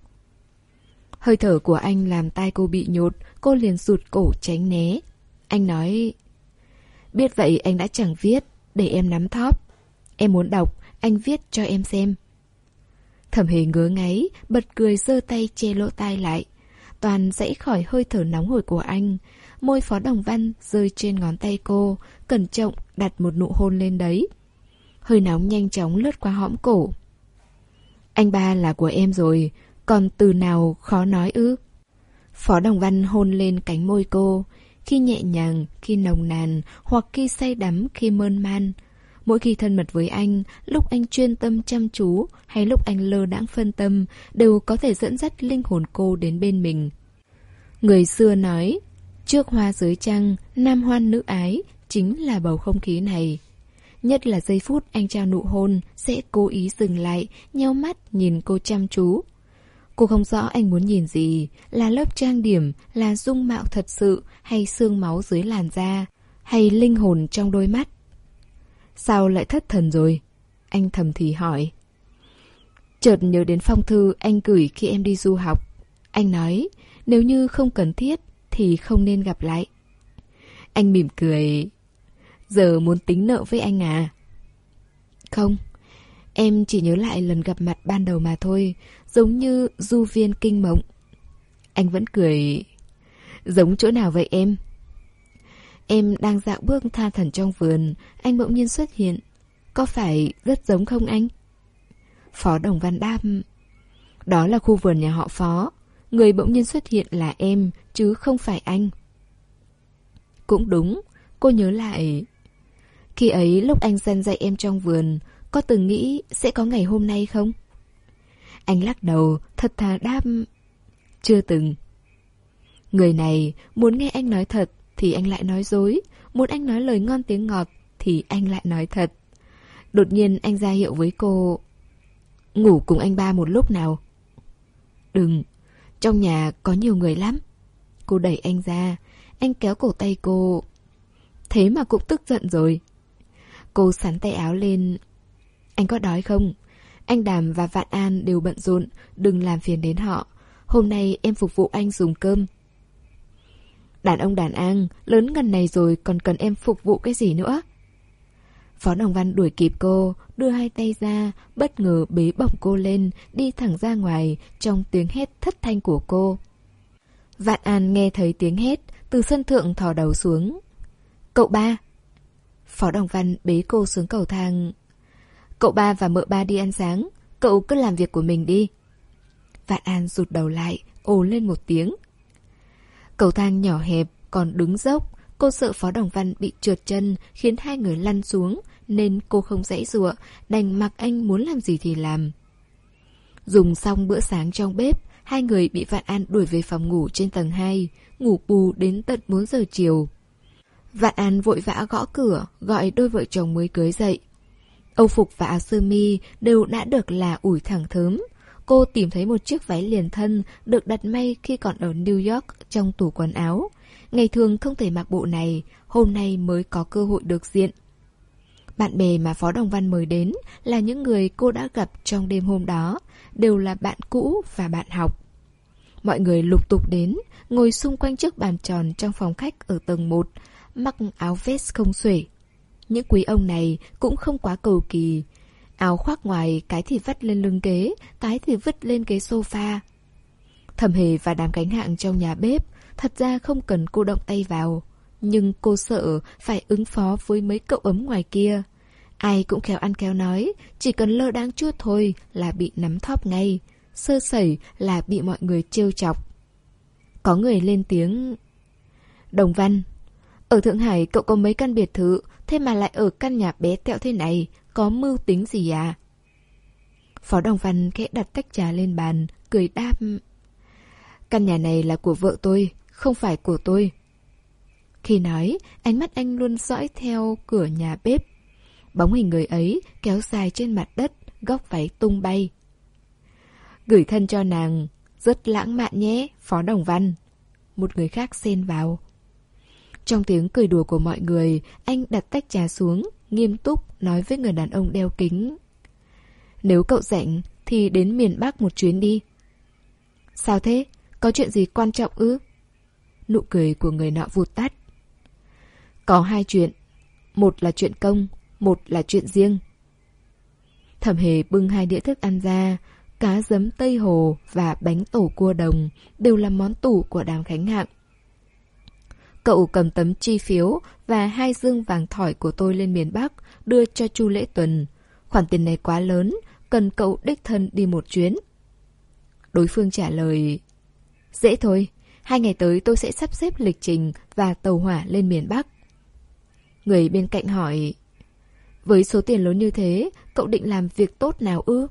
Hơi thở của anh làm tai cô bị nhột, cô liền rụt cổ tránh né. Anh nói. Biết vậy anh đã chẳng viết, để em nắm thóp. Em muốn đọc, anh viết cho em xem. Thẩm Hề ngứa ngáy, bật cười giơ tay che lỗ tai lại. Toàn dãy khỏi hơi thở nóng hổi của anh. Môi Phó Đồng Văn rơi trên ngón tay cô, cẩn trọng đặt một nụ hôn lên đấy. Hơi nóng nhanh chóng lướt qua hõm cổ. Anh ba là của em rồi, còn từ nào khó nói ư? Phó Đồng Văn hôn lên cánh môi cô, khi nhẹ nhàng, khi nồng nàn, hoặc khi say đắm, khi mơn man. Mỗi khi thân mật với anh, lúc anh chuyên tâm chăm chú hay lúc anh lơ đãng phân tâm, đều có thể dẫn dắt linh hồn cô đến bên mình. Người xưa nói, trước hoa dưới trăng, nam hoan nữ ái, chính là bầu không khí này. Nhất là giây phút anh trao nụ hôn, sẽ cố ý dừng lại, nheo mắt nhìn cô chăm chú. Cô không rõ anh muốn nhìn gì, là lớp trang điểm, là dung mạo thật sự, hay xương máu dưới làn da, hay linh hồn trong đôi mắt. Sao lại thất thần rồi? Anh thầm thì hỏi. Chợt nhớ đến phong thư anh gửi khi em đi du học. Anh nói, nếu như không cần thiết thì không nên gặp lại. Anh mỉm cười. Giờ muốn tính nợ với anh à? Không, em chỉ nhớ lại lần gặp mặt ban đầu mà thôi, giống như du viên kinh mộng. Anh vẫn cười. Giống chỗ nào vậy em? Em đang dạo bước tha thẩn trong vườn, anh bỗng nhiên xuất hiện. Có phải rất giống không anh? Phó Đồng Văn đáp. Đó là khu vườn nhà họ Phó. Người bỗng nhiên xuất hiện là em, chứ không phải anh. Cũng đúng, cô nhớ lại. Khi ấy lúc anh dăn dạy em trong vườn, có từng nghĩ sẽ có ngày hôm nay không? Anh lắc đầu, thật thà đáp. Chưa từng. Người này muốn nghe anh nói thật thì anh lại nói dối, muốn anh nói lời ngon tiếng ngọt thì anh lại nói thật. Đột nhiên anh ra hiệu với cô. Ngủ cùng anh ba một lúc nào. Đừng, trong nhà có nhiều người lắm. Cô đẩy anh ra, anh kéo cổ tay cô. Thế mà cũng tức giận rồi. Cô xắn tay áo lên. Anh có đói không? Anh Đàm và Vạn An đều bận rộn, đừng làm phiền đến họ. Hôm nay em phục vụ anh dùng cơm. Đàn ông đàn an, lớn ngần này rồi còn cần em phục vụ cái gì nữa? Phó Đồng Văn đuổi kịp cô, đưa hai tay ra, bất ngờ bế bổng cô lên, đi thẳng ra ngoài trong tiếng hét thất thanh của cô. Vạn An nghe thấy tiếng hét, từ sân thượng thò đầu xuống. Cậu ba! Phó Đồng Văn bế cô xuống cầu thang. Cậu ba và mợ ba đi ăn sáng, cậu cứ làm việc của mình đi. Vạn An rụt đầu lại, ồ lên một tiếng. Cầu thang nhỏ hẹp, còn đứng dốc. Cô sợ Phó Đồng Văn bị trượt chân, khiến hai người lăn xuống, nên cô không giãy giụa, đành mặc anh muốn làm gì thì làm. Dùng xong bữa sáng trong bếp, hai người bị Vạn An đuổi về phòng ngủ trên tầng hai, ngủ bù đến tận bốn giờ chiều. Vạn An vội vã gõ cửa, gọi đôi vợ chồng mới cưới dậy. Âu phục và áo sơ mi đều đã được là ủi thẳng thớm. Cô tìm thấy một chiếc váy liền thân được đặt may khi còn ở New York trong tủ quần áo. Ngày thường không thể mặc bộ này, hôm nay mới có cơ hội được diện. Bạn bè mà Phó Đồng Văn mời đến là những người cô đã gặp trong đêm hôm đó, đều là bạn cũ và bạn học. Mọi người lục tục đến, ngồi xung quanh chiếc bàn tròn trong phòng khách ở tầng một, mặc áo vest không xuể. Những quý ông này cũng không quá cầu kỳ. Áo khoác ngoài cái thì vắt lên lưng ghế, cái thì vứt lên ghế sofa. Thẩm Hề và đám gánh hạng trong nhà bếp thật ra không cần cô động tay vào, nhưng cô sợ phải ứng phó với mấy cậu ấm ngoài kia. Ai cũng khéo ăn khéo nói, chỉ cần lơ đáng chút thôi là bị nắm thóp ngay, sơ sẩy là bị mọi người trêu chọc. Có người lên tiếng: Đồng Văn, ở Thượng Hải cậu có mấy căn biệt thự, thế mà lại ở căn nhà bé tẹo thế này, có mưu tính gì à? Phó Đồng Văn khẽ đặt tách trà lên bàn, cười đáp: Căn nhà này là của vợ tôi, không phải của tôi. Khi nói, ánh mắt anh luôn dõi theo cửa nhà bếp. Bóng hình người ấy kéo dài trên mặt đất, góc váy tung bay. Gửi thân cho nàng, rất lãng mạn nhé, Phó Đồng Văn. Một người khác xen vào. Trong tiếng cười đùa của mọi người, anh đặt tách trà xuống, nghiêm túc nói với người đàn ông đeo kính: Nếu cậu rảnh thì đến miền Bắc một chuyến đi. Sao thế? Có chuyện gì quan trọng ư? Nụ cười của người nọ vụt tắt. Có hai chuyện. Một là chuyện công, một là chuyện riêng. Thẩm Hề bưng hai đĩa thức ăn ra. Cá giấm Tây Hồ và bánh tổ cua đồng đều là món tủ của đám khánh hạng. Cậu cầm tấm chi phiếu và hai dương vàng thỏi của tôi lên miền Bắc đưa cho Chu Lễ Tuần. Khoản tiền này quá lớn, cần cậu đích thân đi một chuyến. Đối phương trả lời: Dễ thôi, hai ngày tới tôi sẽ sắp xếp lịch trình và tàu hỏa lên miền Bắc. Người bên cạnh hỏi: Với số tiền lớn như thế, cậu định làm việc tốt nào ư?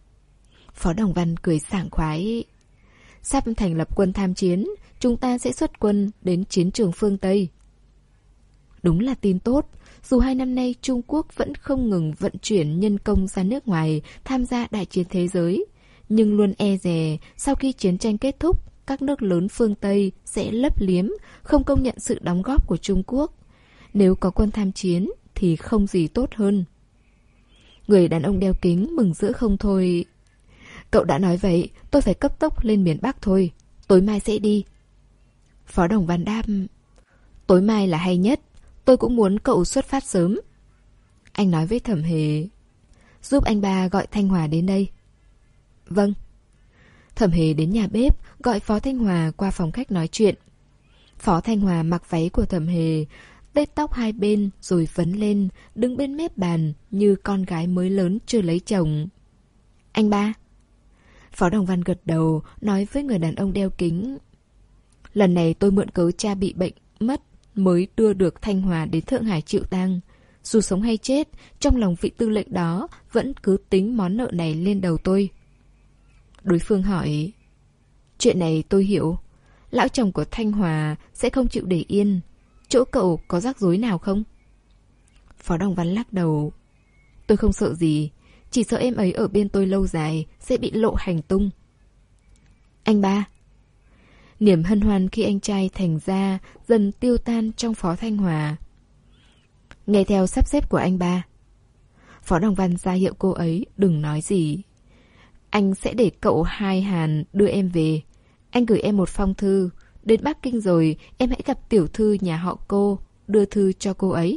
Phó Đồng Văn cười sảng khoái: Sắp thành lập quân tham chiến, chúng ta sẽ xuất quân đến chiến trường phương Tây. Đúng là tin tốt, dù hai năm nay Trung Quốc vẫn không ngừng vận chuyển nhân công ra nước ngoài tham gia đại chiến thế giới, nhưng luôn e dè sau khi chiến tranh kết thúc, các nước lớn phương Tây sẽ lấp liếm, không công nhận sự đóng góp của Trung Quốc. Nếu có quân tham chiến thì không gì tốt hơn. Người đàn ông đeo kính mừng rỡ không thôi. Cậu đã nói vậy, tôi phải cấp tốc lên miền Bắc thôi. Tối mai sẽ đi. Phó Đồng Văn đáp: Tối mai là hay nhất. Tôi cũng muốn cậu xuất phát sớm. Anh nói với Thẩm Hề: Giúp anh ba gọi Thanh Hòa đến đây. Vâng. Thẩm Hề đến nhà bếp, gọi Phó Thanh Hòa qua phòng khách nói chuyện. Phó Thanh Hòa mặc váy của Thẩm Hề, tết tóc hai bên rồi vấn lên, đứng bên mép bàn như con gái mới lớn chưa lấy chồng. Anh ba. Phó Đồng Văn gật đầu, nói với người đàn ông đeo kính: Lần này tôi mượn cớ cha bị bệnh mất mới đưa được Thanh Hòa đến Thượng Hải chịu tang. Dù sống hay chết, trong lòng vị tư lệnh đó vẫn cứ tính món nợ này lên đầu tôi. Đối phương hỏi: Chuyện này tôi hiểu. Lão chồng của Thanh Hòa sẽ không chịu để yên. Chỗ cậu có rắc rối nào không? Phó Đồng Văn lắc đầu: Tôi không sợ gì, chỉ sợ em ấy ở bên tôi lâu dài sẽ bị lộ hành tung. Anh ba. Niềm hân hoan khi anh trai thành ra dần tiêu tan trong Phó Thanh Hòa. Nghe theo sắp xếp của anh ba. Phó Đồng Văn ra hiệu cô ấy đừng nói gì. Anh sẽ để cậu Hai Hàn đưa em về. Anh gửi em một phong thư. Đến Bắc Kinh rồi em hãy gặp tiểu thư nhà họ cô, đưa thư cho cô ấy.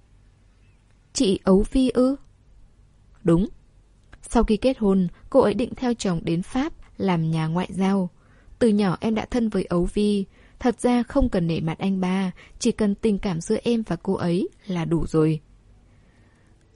Chị Ấu Vi ư? Đúng. Sau khi kết hôn, cô ấy định theo chồng đến Pháp làm nhà ngoại giao. Từ nhỏ em đã thân với Ấu Vi. Thật ra không cần nể mặt anh ba, chỉ cần tình cảm giữa em và cô ấy là đủ rồi.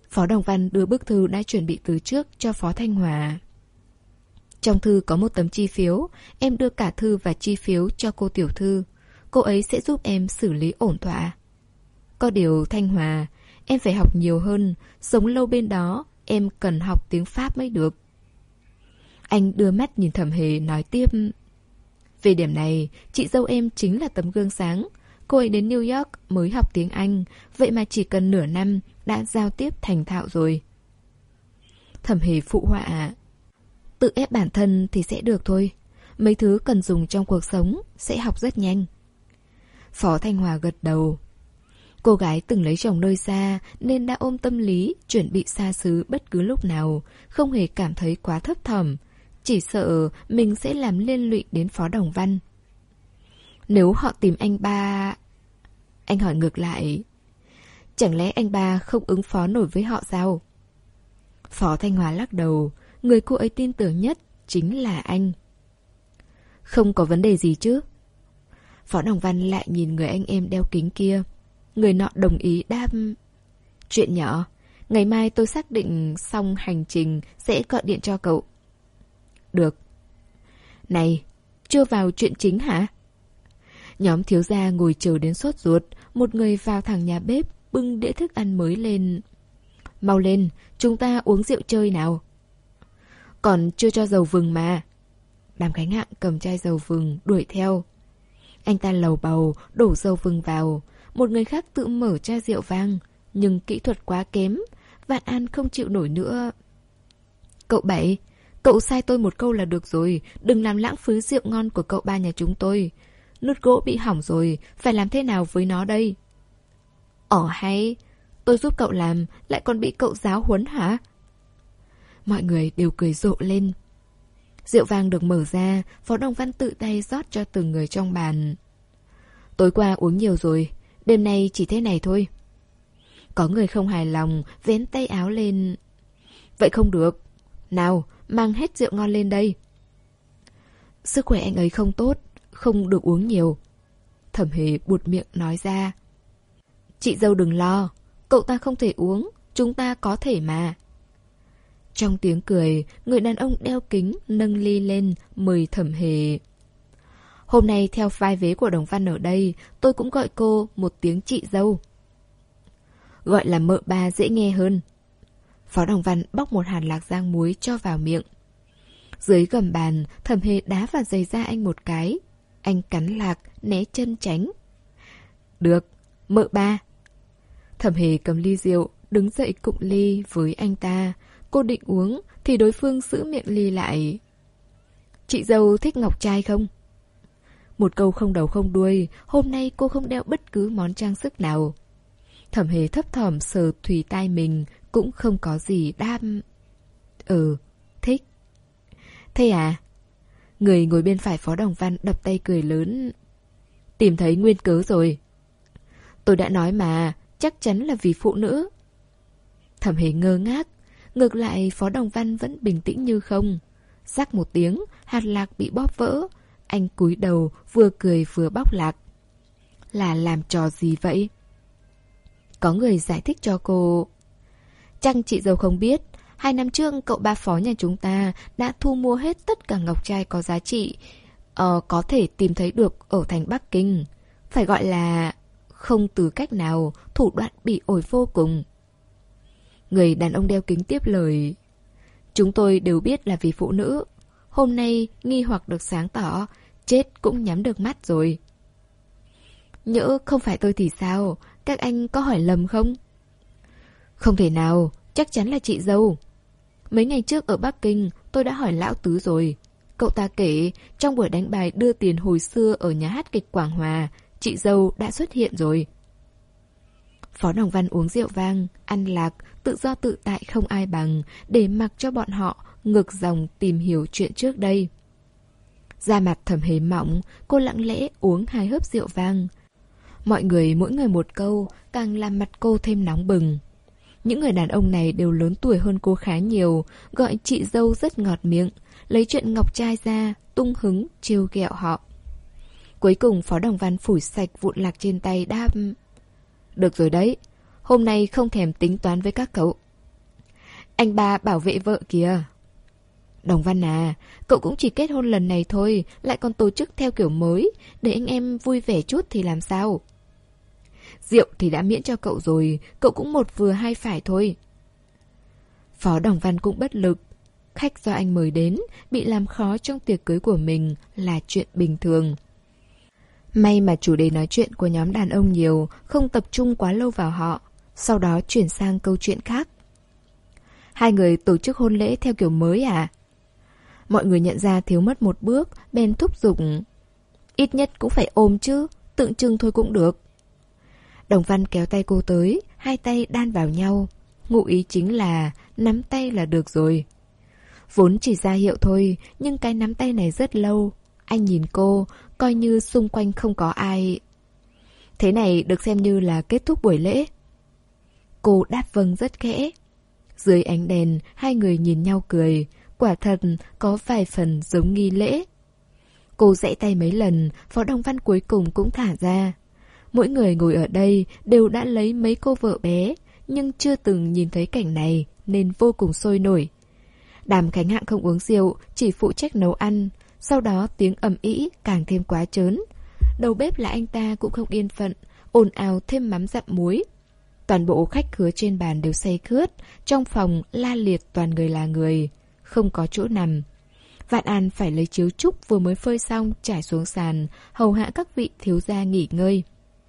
Phó Đồng Văn đưa bức thư đã chuẩn bị từ trước cho Phó Thanh Hòa. Trong thư có một tấm chi phiếu, em đưa cả thư và chi phiếu cho cô tiểu thư. Cô ấy sẽ giúp em xử lý ổn thỏa. Có điều Thanh Hòa, em phải học nhiều hơn, sống lâu bên đó, em cần học tiếng Pháp mới được. Anh đưa mắt nhìn Thẩm Hề nói tiếp. Về điểm này, chị dâu em chính là tấm gương sáng. Cô ấy đến New York mới học tiếng Anh, vậy mà chỉ cần nửa năm đã giao tiếp thành thạo rồi. Thẩm Hề phụ họa. Tự ép bản thân thì sẽ được thôi. Mấy thứ cần dùng trong cuộc sống sẽ học rất nhanh. Phó Thanh Hòa gật đầu. Cô gái từng lấy chồng nơi xa nên đã ôm tâm lý chuẩn bị xa xứ bất cứ lúc nào, không hề cảm thấy quá thấp thỏm, chỉ sợ mình sẽ làm liên lụy đến Phó Đồng Văn. Nếu họ tìm anh ba... Anh hỏi ngược lại. Chẳng lẽ anh ba không ứng phó nổi với họ sao? Phó Thanh Hòa lắc đầu. Người cô ấy tin tưởng nhất chính là anh. Không có vấn đề gì chứ? Phó Đồng Văn lại nhìn người anh em đeo kính kia. Người nọ đồng ý đáp. Chuyện nhỏ. Ngày mai tôi xác định xong hành trình sẽ gọi điện cho cậu. Được. Này, chưa vào chuyện chính hả? Nhóm thiếu gia ngồi chờ đến sốt ruột. Một người vào thẳng nhà bếp bưng đĩa thức ăn mới lên. Mau lên, chúng ta uống rượu chơi nào. Còn chưa cho dầu vừng mà. Đàm Khánh Hạng cầm chai dầu vừng đuổi theo. Anh ta lầu bầu đổ dầu vừng vào. Một người khác tự mở chai rượu vang, nhưng kỹ thuật quá kém. Vạn An không chịu nổi nữa. Cậu Bảy, cậu sai tôi một câu là được rồi. Đừng làm lãng phí rượu ngon của cậu ba nhà chúng tôi. Nút gỗ bị hỏng rồi, phải làm thế nào với nó đây? Ồ hay, tôi giúp cậu làm, lại còn bị cậu giáo huấn hả? Mọi người đều cười rộ lên. Rượu vang được mở ra, Phó Đồng Văn tự tay rót cho từng người trong bàn. Tối qua uống nhiều rồi, đêm nay chỉ thế này thôi. Có người không hài lòng, vén tay áo lên. Vậy không được. Nào, mang hết rượu ngon lên đây. Sức khỏe anh ấy không tốt, không được uống nhiều. Thẩm Hề buột miệng nói ra. Chị dâu đừng lo, cậu ta không thể uống, chúng ta có thể mà. Trong tiếng cười, người đàn ông đeo kính nâng ly lên mời Thẩm Hề. Hôm nay theo vai vế của Đồng Văn ở đây, tôi cũng gọi cô một tiếng chị dâu. Gọi là mợ ba dễ nghe hơn. Phó Đồng Văn bóc một hạt lạc rang muối cho vào miệng. Dưới gầm bàn, Thẩm Hề đá vào giày da anh một cái. Anh cắn lạc, né chân tránh. Được, mợ ba. Thẩm Hề cầm ly rượu, đứng dậy cụng ly với anh ta. Cô định uống thì đối phương giữ miệng ly lại. Chị dâu thích ngọc trai không? Một câu không đầu không đuôi. Hôm nay cô không đeo bất cứ món trang sức nào. Thẩm Hề thấp thỏm sờ thùy tai mình, cũng không có gì đáp. Ừ, thích. Thế à? Người ngồi bên phải Phó Đồng Văn đập tay cười lớn. Tìm thấy nguyên cớ rồi. Tôi đã nói mà, chắc chắn là vì phụ nữ. Thẩm Hề ngơ ngác. Ngược lại Phó Đồng Văn vẫn bình tĩnh như không. Rắc một tiếng, hạt lạc bị bóp vỡ. Anh cúi đầu vừa cười vừa bóc lạc. Là làm trò gì vậy? Có người giải thích cho cô. Chắc chị dâu không biết, hai năm trước cậu ba Phó nhà chúng ta đã thu mua hết tất cả ngọc trai có giá trị ờ, có thể tìm thấy được ở thành Bắc Kinh. Phải gọi là không từ cách nào, thủ đoạn bỉ ổi vô cùng. Người đàn ông đeo kính tiếp lời. Chúng tôi đều biết là vì phụ nữ. Hôm nay nghi hoặc được sáng tỏ, chết cũng nhắm được mắt rồi. Nhỡ không phải tôi thì sao? Các anh có hỏi lầm không? Không thể nào, chắc chắn là chị dâu. Mấy ngày trước ở Bắc Kinh tôi đã hỏi lão tứ rồi. Cậu ta kể trong buổi đánh bài đưa tiền hồi xưa ở nhà hát kịch Quảng Hòa, chị dâu đã xuất hiện rồi. Phó Đồng Văn uống rượu vang, ăn lạc, tự do tự tại không ai bằng, để mặc cho bọn họ ngược dòng tìm hiểu chuyện trước đây. Da mặt Thẩm Hề mỏng, cô lặng lẽ uống hai hớp rượu vang. Mọi người mỗi người một câu, càng làm mặt cô thêm nóng bừng. Những người đàn ông này đều lớn tuổi hơn cô khá nhiều, gọi chị dâu rất ngọt miệng, lấy chuyện ngọc trai ra, tung hứng, trêu ghẹo họ. Cuối cùng Phó Đồng Văn phủi sạch vụn lạc trên tay đáp. Được rồi đấy, hôm nay không thèm tính toán với các cậu. Anh ba bảo vệ vợ kìa. Đồng Văn à, cậu cũng chỉ kết hôn lần này thôi, lại còn tổ chức theo kiểu mới, để anh em vui vẻ chút thì làm sao? Rượu thì đã miễn cho cậu rồi, cậu cũng một vừa hai phải thôi. Phó Đồng Văn cũng bất lực. Khách do anh mời đến, bị làm khó trong tiệc cưới của mình là chuyện bình thường. May mà chủ đề nói chuyện của nhóm đàn ông nhiều, không tập trung quá lâu vào họ, sau đó chuyển sang câu chuyện khác. Hai người tổ chức hôn lễ theo kiểu mới à? Mọi người nhận ra thiếu mất một bước, bèn thúc giục. Ít nhất cũng phải ôm chứ, tượng trưng thôi cũng được. Đồng Văn kéo tay cô tới, hai tay đan vào nhau. Ngụ ý chính là nắm tay là được rồi. Vốn chỉ ra hiệu thôi, nhưng cái nắm tay này rất lâu. Anh nhìn cô, coi như xung quanh không có ai. Thế này được xem như là kết thúc buổi lễ. Cô đáp vâng rất khẽ. Dưới ánh đèn, hai người nhìn nhau cười. Quả thật có vài phần giống nghi lễ. Cô giãy tay mấy lần, Phó Đồng Văn cuối cùng cũng thả ra. Mỗi người ngồi ở đây đều đã lấy mấy cô vợ bé, nhưng chưa từng nhìn thấy cảnh này nên vô cùng sôi nổi. Đàm Khánh Hạng không uống rượu, chỉ phụ trách nấu ăn. Sau đó tiếng ầm ĩ càng thêm quá trớn. Đầu bếp là anh ta cũng không yên phận, ồn ào thêm mắm dặm muối. Toàn bộ khách khứa trên bàn đều say khướt, trong phòng la liệt toàn người là người, không có chỗ nằm. Vạn An phải lấy chiếu trúc vừa mới phơi xong trải xuống sàn, hầu hạ các vị thiếu gia nghỉ ngơi.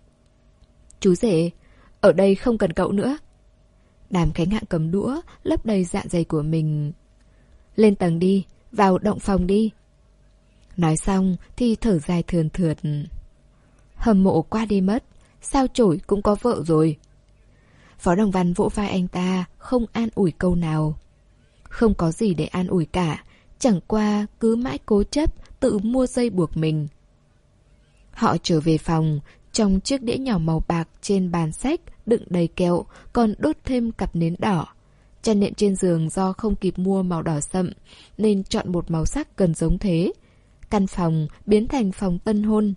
Chú rể, ở đây không cần cậu nữa. Đàm Khánh Hạng cầm đũa, lấp đầy dạ dày của mình. Lên tầng đi, vào động phòng đi. Nói xong thì thở dài thườn thượt. Hâm mộ qua đi mất, sao chổi cũng có vợ rồi. Phó Đồng Văn vỗ vai anh ta, không an ủi câu nào. Không có gì để an ủi cả, chẳng qua cứ mãi cố chấp tự mua dây buộc mình. Họ trở về phòng, trong chiếc đĩa nhỏ màu bạc trên bàn sách đựng đầy kẹo, còn đốt thêm cặp nến đỏ. Chăn nệm trên giường do không kịp mua màu đỏ sậm nên chọn một màu sắc gần giống thế. Căn phòng biến thành phòng tân hôn.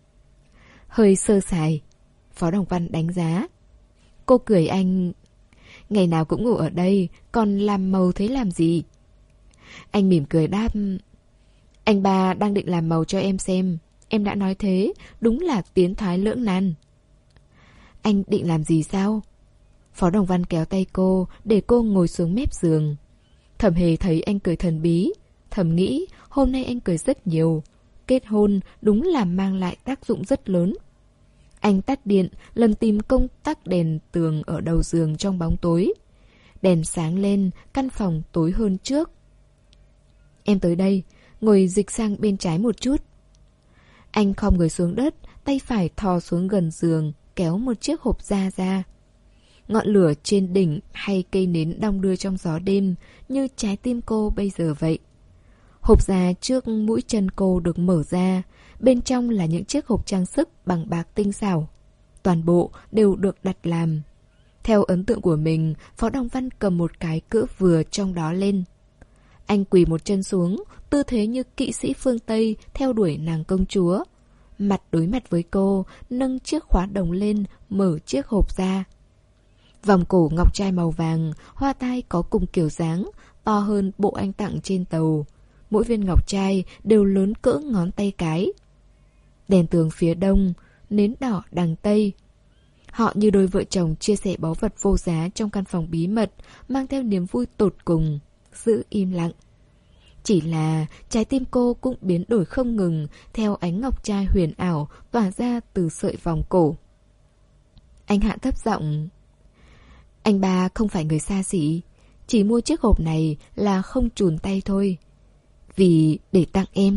Hơi sơ sài, Phó Đồng Văn đánh giá. Cô cười anh. Ngày nào cũng ngủ ở đây, còn làm màu thế làm gì? Anh mỉm cười đáp. Anh ba đang định làm màu cho em xem. Em đã nói thế, đúng là tiến thoái lưỡng nan. Anh định làm gì sao? Phó Đồng Văn kéo tay cô, để cô ngồi xuống mép giường. Thẩm Hề thấy anh cười thần bí, thầm nghĩ hôm nay anh cười rất nhiều. Kết hôn đúng là mang lại tác dụng rất lớn. Anh tắt điện, lần tìm công tắc đèn tường ở đầu giường trong bóng tối. Đèn sáng lên, căn phòng tối hơn trước. Em tới đây, ngồi dịch sang bên trái một chút. Anh khom người xuống đất, tay phải thò xuống gần giường, kéo một chiếc hộp da ra. Ngọn lửa trên đỉnh hay cây nến đong đưa trong gió đêm, như trái tim cô bây giờ vậy. Hộp da trước mũi chân cô được mở ra, bên trong là những chiếc hộp trang sức bằng bạc tinh xảo. Toàn bộ đều được đặt làm. Theo ấn tượng của mình, Phó Đồng Văn cầm một cái cỡ vừa trong đó lên. Anh quỳ một chân xuống, tư thế như kỵ sĩ phương Tây theo đuổi nàng công chúa. Mặt đối mặt với cô, nâng chiếc khóa đồng lên, mở chiếc hộp ra. Vòng cổ ngọc trai màu vàng, hoa tai có cùng kiểu dáng, to hơn bộ anh tặng trên tàu. Mỗi viên ngọc trai đều lớn cỡ ngón tay cái. Đèn tường phía đông, nến đỏ đằng tây. Họ như đôi vợ chồng chia sẻ báu vật vô giá trong căn phòng bí mật, mang theo niềm vui tột cùng, giữ im lặng. Chỉ là trái tim cô cũng biến đổi không ngừng theo ánh ngọc trai huyền ảo tỏa ra từ sợi vòng cổ. Anh hạ thấp giọng. Anh ba không phải người xa xỉ, chỉ mua chiếc hộp này là không chùn tay thôi. Vì để tặng em.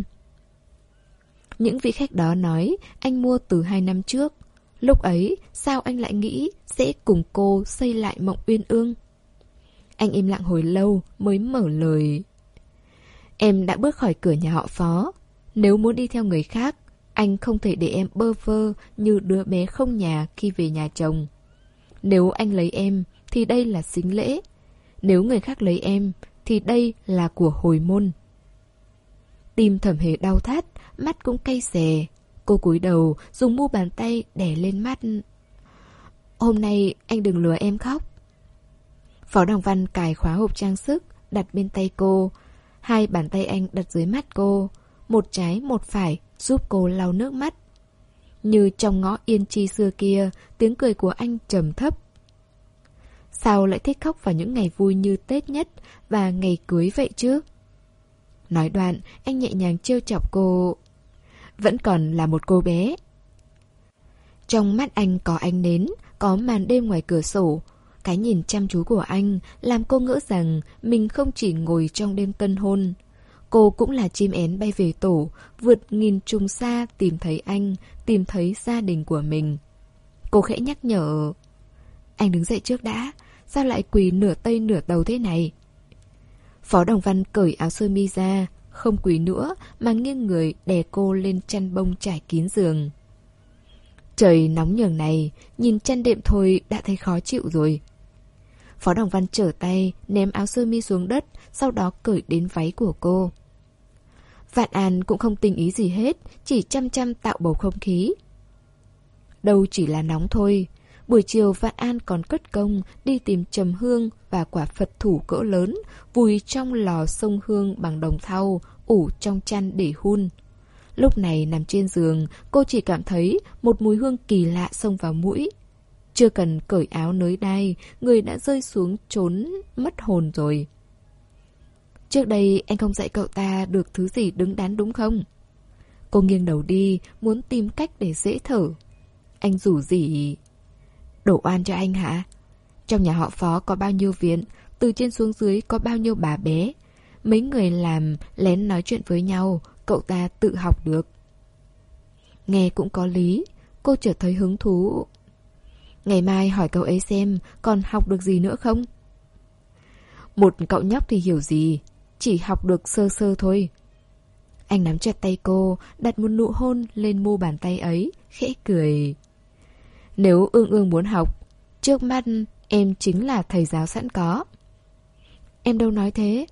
Những vị khách đó nói anh mua từ hai năm trước. Lúc ấy sao anh lại nghĩ sẽ cùng cô xây lại mộng uyên ương? Anh im lặng hồi lâu mới mở lời. Em đã bước khỏi cửa nhà họ Phó. Nếu muốn đi theo người khác, anh không thể để em bơ vơ như đứa bé không nhà khi về nhà chồng. Nếu anh lấy em thì đây là sính lễ. Nếu người khác lấy em thì đây là của hồi môn. Tim Thẩm Hề đau thắt, mắt cũng cay xè. Cô cúi đầu dùng mu bàn tay đè lên mắt. Hôm nay anh đừng lừa em khóc. Phó Đồng Văn cài khóa hộp trang sức, đặt bên tay cô. Hai bàn tay anh đặt dưới mắt cô, một trái một phải, giúp cô lau nước mắt. Như trong ngõ Yên Chi xưa kia, tiếng cười của anh trầm thấp. Sao lại thích khóc vào những ngày vui như Tết nhất và ngày cưới vậy chứ? Nói đoạn, anh nhẹ nhàng trêu chọc cô. Vẫn còn là một cô bé. Trong mắt anh có ánh nến, có màn đêm ngoài cửa sổ. Cái nhìn chăm chú của anh làm cô ngỡ rằng mình không chỉ ngồi trong đêm tân hôn. Cô cũng là chim én bay về tổ, vượt nghìn trùng xa tìm thấy anh, tìm thấy gia đình của mình. Cô khẽ nhắc nhở. Anh đứng dậy trước đã, sao lại quỳ nửa tây nửa đầu thế này? Phó Đồng Văn cởi áo sơ mi ra, không quỳ nữa mà nghiêng người đè cô lên chăn bông trải kín giường. Trời nóng nhường này, nhìn chăn đệm thôi đã thấy khó chịu rồi. Phó Đồng Văn trở tay, ném áo sơ mi xuống đất, sau đó cởi đến váy của cô. Vạn An cũng không tình ý gì hết, chỉ chăm chăm tạo bầu không khí. Đâu chỉ là nóng thôi. Buổi chiều Vạn An còn cất công đi tìm trầm hương và quả Phật thủ cỡ lớn, vùi trong lò xông hương bằng đồng thau, ủ trong chăn để hun. Lúc này nằm trên giường, cô chỉ cảm thấy một mùi hương kỳ lạ xông vào mũi. Chưa cần cởi áo nới đai, người đã rơi xuống trốn mất hồn rồi. Trước đây anh không dạy cậu ta được thứ gì đứng đắn đúng không? Cô nghiêng đầu đi, muốn tìm cách để dễ thở. Anh rủ rỉ. Đổ oan cho anh hả? Trong nhà họ Phó có bao nhiêu viện, từ trên xuống dưới có bao nhiêu bà bé. Mấy người làm lén nói chuyện với nhau, cậu ta tự học được. Nghe cũng có lý, cô chợt thấy hứng thú. Ngày mai hỏi cậu ấy xem còn học được gì nữa không? Một cậu nhóc thì hiểu gì, chỉ học được sơ sơ thôi. Anh nắm chặt tay cô, đặt một nụ hôn lên mu bàn tay ấy, khẽ cười. Nếu Ương Ương muốn học, trước mắt em chính là thầy giáo sẵn có. Em đâu nói thế.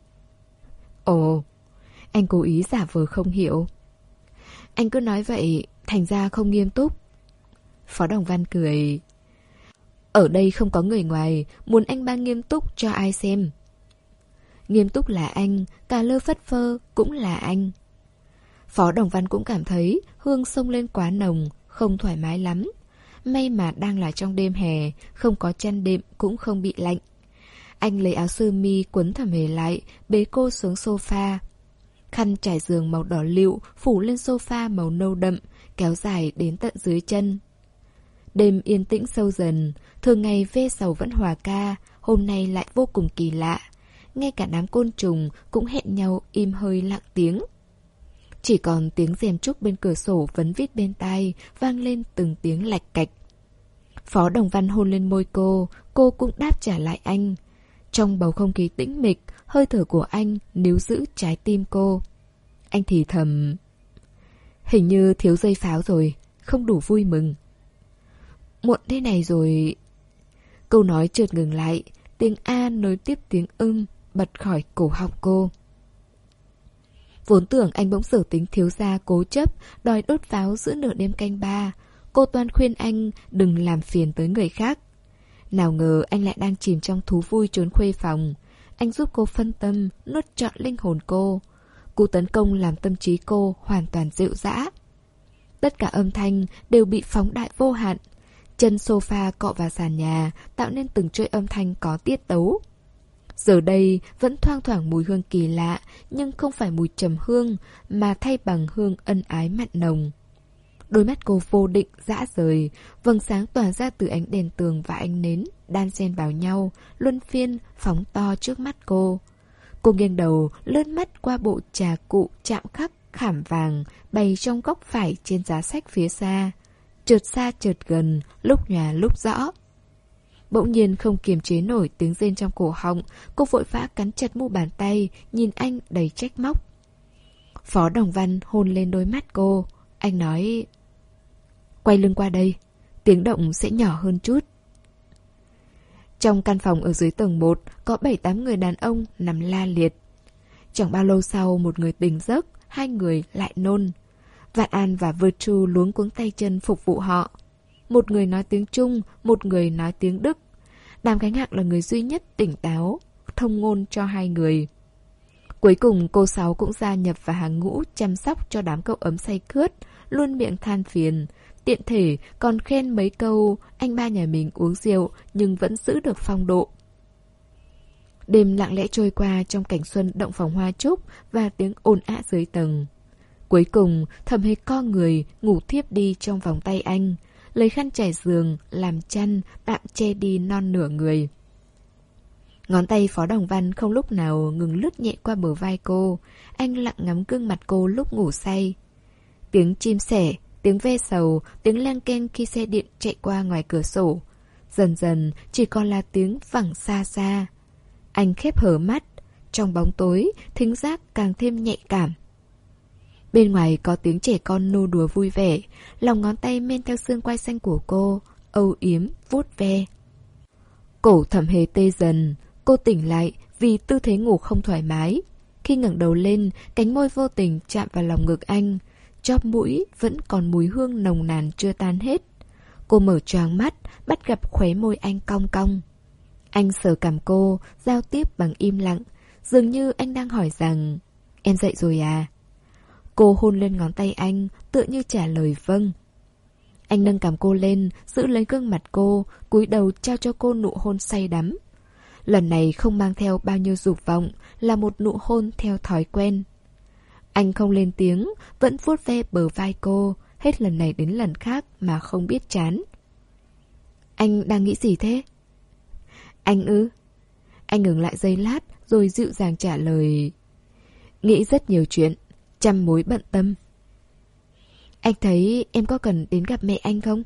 Ồ, anh cố ý giả vờ không hiểu. Anh cứ nói vậy, thành ra không nghiêm túc. Phó Đồng Văn cười. Ở đây không có người ngoài, muốn anh ba nghiêm túc cho ai xem. Nghiêm túc là anh, cà lơ phất phơ cũng là anh. Phó Đồng Văn cũng cảm thấy hương xông lên quá nồng, không thoải mái lắm. May mà đang là trong đêm hè, không có chăn đệm cũng không bị lạnh. Anh lấy áo sơ mi quấn thẩm hề lại, bế cô xuống sofa. Khăn trải giường màu đỏ lựu phủ lên sofa màu nâu đậm, kéo dài đến tận dưới chân. Đêm yên tĩnh sâu dần, thường ngày ve sầu vẫn hòa ca, hôm nay lại vô cùng kỳ lạ. Ngay cả đám côn trùng cũng hẹn nhau im hơi lặng tiếng. Chỉ còn tiếng rèm trúc bên cửa sổ vấn vít bên tai, vang lên từng tiếng lạch cạch. Phó Đồng Văn hôn lên môi cô, cô cũng đáp trả lại anh. Trong bầu không khí tĩnh mịch, hơi thở của anh níu giữ trái tim cô. Anh thì thầm. Hình như thiếu dây pháo rồi, không đủ vui mừng. Muộn thế này rồi. Câu nói chợt ngừng lại, tiếng A nối tiếp tiếng ưm bật khỏi cổ họng cô. Vốn tưởng anh bỗng sở tính thiếu gia cố chấp, đòi đốt pháo giữa nửa đêm canh ba. Cô toan khuyên anh đừng làm phiền tới người khác. Nào ngờ anh lại đang chìm trong thú vui trốn khuê phòng. Anh giúp cô phân tâm, nuốt trọn linh hồn cô. Cú tấn công làm tâm trí cô hoàn toàn dịu dã. Tất cả âm thanh đều bị phóng đại vô hạn. Chân sofa cọ vào sàn nhà, tạo nên từng chuỗi âm thanh có tiết tấu. Giờ đây vẫn thoang thoảng mùi hương kỳ lạ, nhưng không phải mùi trầm hương, mà thay bằng hương ân ái mặn nồng. Đôi mắt cô vô định, dã rời, vầng sáng tỏa ra từ ánh đèn tường và ánh nến, đan xen vào nhau, luân phiên, phóng to trước mắt cô. Cô nghiêng đầu, lướt mắt qua bộ trà cụ chạm khắc khảm vàng, bày trong góc phải trên giá sách phía xa. Chợt xa chợt gần, lúc nhòa lúc rõ. Bỗng nhiên không kiềm chế nổi tiếng rên trong cổ họng, cô vội vã cắn chặt mu bàn tay, nhìn anh đầy trách móc. Phó Đồng Văn hôn lên đôi mắt cô. Anh nói, quay lưng qua đây, tiếng động sẽ nhỏ hơn chút. Trong căn phòng ở dưới tầng một có bảy tám người đàn ông nằm la liệt. Chẳng bao lâu sau một người tỉnh giấc, hai người lại nôn. Vạn An và Virtu luống cuống tay chân phục vụ họ. Một người nói tiếng Trung, một người nói tiếng Đức. Đàm Khánh Hạc là người duy nhất tỉnh táo, thông ngôn cho hai người. Cuối cùng cô Sáu cũng gia nhập vào hàng ngũ chăm sóc cho đám cậu ấm say khướt, luôn miệng than phiền. Tiện thể còn khen mấy câu anh ba nhà mình uống rượu nhưng vẫn giữ được phong độ. Đêm lặng lẽ trôi qua trong cảnh xuân động phòng hoa trúc và tiếng ồn ào dưới tầng. Cuối cùng Thẩm Hề co người ngủ thiếp đi trong vòng tay anh, lấy khăn trải giường làm chăn tạm che đi non nửa người. Ngón tay Phó Đồng Văn không lúc nào ngừng lướt nhẹ qua bờ vai cô. Anh lặng ngắm gương mặt cô lúc ngủ say. Tiếng chim sẻ, tiếng ve sầu, tiếng leng keng khi xe điện chạy qua ngoài cửa sổ. Dần dần chỉ còn là tiếng vẳng xa xa. Anh khép hờ mắt. Trong bóng tối, thính giác càng thêm nhạy cảm. Bên ngoài có tiếng trẻ con nô đùa vui vẻ. Lòng ngón tay men theo xương quai xanh của cô, âu yếm, vuốt ve. Cổ Thẩm Hề tê dần. Cô tỉnh lại vì tư thế ngủ không thoải mái. Khi ngẩng đầu lên, cánh môi vô tình chạm vào lòng ngực anh. Chóp mũi vẫn còn mùi hương nồng nàn chưa tan hết. Cô mở choàng mắt, bắt gặp khóe môi anh cong cong. Anh sờ cằm cô, giao tiếp bằng im lặng. Dường như anh đang hỏi rằng: em dậy rồi à? Cô hôn lên ngón tay anh, tựa như trả lời vâng. Anh nâng cằm cô lên, giữ lấy gương mặt cô, cúi đầu trao cho cô nụ hôn say đắm. Lần này không mang theo bao nhiêu dục vọng, là một nụ hôn theo thói quen. Anh không lên tiếng, vẫn vuốt ve bờ vai cô, hết lần này đến lần khác mà không biết chán. Anh đang nghĩ gì thế? Anh ư? Anh ngừng lại giây lát, rồi dịu dàng trả lời: nghĩ rất nhiều chuyện, trăm mối bận tâm. Anh thấy em có cần đến gặp mẹ anh không?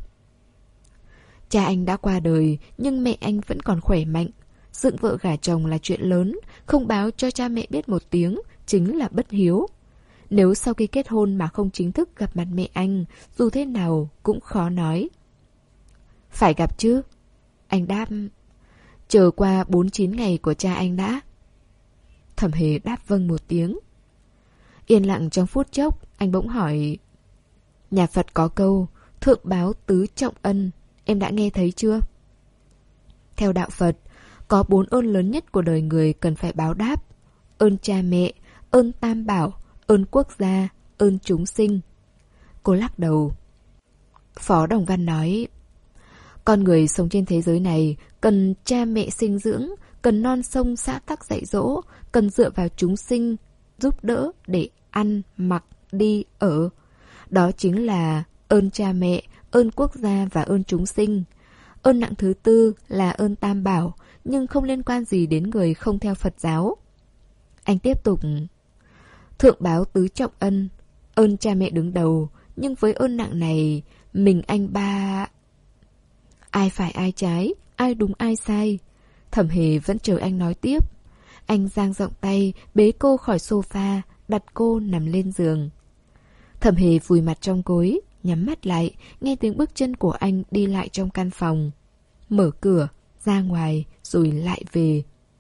Cha anh đã qua đời, nhưng mẹ anh vẫn còn khỏe mạnh. Dựng vợ gả chồng là chuyện lớn, không báo cho cha mẹ biết một tiếng chính là bất hiếu. Nếu sau khi kết hôn mà không chính thức gặp mặt mẹ anh, dù thế nào cũng khó nói. Phải gặp chứ? Anh đáp. Chờ qua bốn chín ngày của cha anh đã. Thẩm Hề đáp vâng một tiếng. Yên lặng trong phút chốc, anh bỗng hỏi: nhà Phật có câu thượng báo tứ trọng ân, em đã nghe thấy chưa? Theo đạo Phật, có bốn ơn lớn nhất của đời người cần phải báo đáp: ơn cha mẹ, ơn tam bảo, ơn quốc gia, ơn chúng sinh. Cô lắc đầu. Phó Đồng Văn nói: con người sống trên thế giới này cần cha mẹ sinh dưỡng, cần non sông xã tắc dạy dỗ, cần dựa vào chúng sinh giúp đỡ để ăn, mặc, đi, ở. Đó chính là ơn cha mẹ, ơn quốc gia và ơn chúng sinh. Ơn nặng thứ tư là ơn tam bảo, nhưng không liên quan gì đến người không theo Phật giáo. Anh tiếp tục. Thượng báo tứ trọng ân, ơn cha mẹ đứng đầu, nhưng với ơn nặng này, mình anh ba... Ai phải ai trái, ai đúng ai sai. Thẩm Hề vẫn chờ anh nói tiếp. Anh dang rộng tay, bế cô khỏi sofa, đặt cô nằm lên giường. Thẩm Hề vùi mặt trong gối, nhắm mắt lại, nghe tiếng bước chân của anh đi lại trong căn phòng. Mở cửa, ra ngoài, rồi lại về.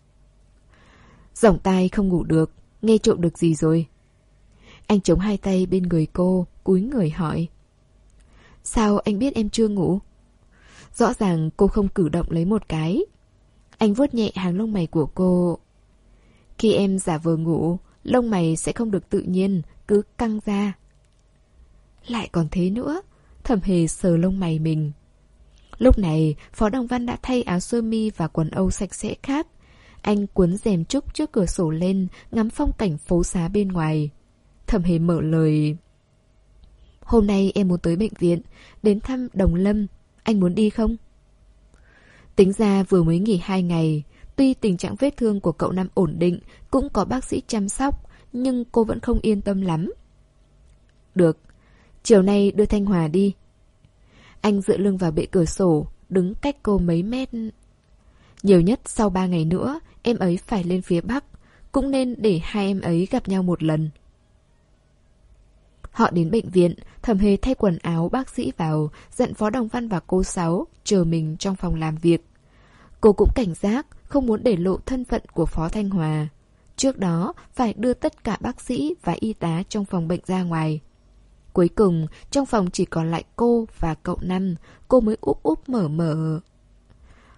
Giọng tai không ngủ được, nghe trộm được gì rồi? Anh chống hai tay bên người cô, cúi người hỏi. Sao anh biết em chưa ngủ? Rõ ràng cô không cử động lấy một cái. Anh vuốt nhẹ hàng lông mày của cô. Khi em giả vờ ngủ, lông mày sẽ không được tự nhiên, cứ căng ra. Lại còn thế nữa. Thẩm Hề sờ lông mày mình. Lúc này, Phó Đồng Văn đã thay áo sơ mi và quần âu sạch sẽ khác. Anh cuốn rèm trúc trước cửa sổ lên, ngắm phong cảnh phố xá bên ngoài. Thẩm Hề mở lời. Hôm nay em muốn tới bệnh viện, đến thăm Đồng Lâm. Anh muốn đi không? Tính ra vừa mới nghỉ hai ngày. Tuy tình trạng vết thương của cậu Năm ổn định, cũng có bác sĩ chăm sóc, nhưng cô vẫn không yên tâm lắm. Được, chiều nay đưa Thanh Hòa đi. Anh dựa lưng vào bệ cửa sổ, đứng cách cô mấy mét. Nhiều nhất sau ba ngày nữa, em ấy phải lên phía Bắc. Cũng nên để hai em ấy gặp nhau một lần. Họ đến bệnh viện, Thẩm Hề thay quần áo bác sĩ vào, dặn Phó Đồng Văn và cô Sáu chờ mình trong phòng làm việc. Cô cũng cảnh giác, không muốn để lộ thân phận của Phó Thanh Hòa. Trước đó, phải đưa tất cả bác sĩ và y tá trong phòng bệnh ra ngoài. Cuối cùng, trong phòng chỉ còn lại cô và cậu Năm, cô mới úp úp mở mở.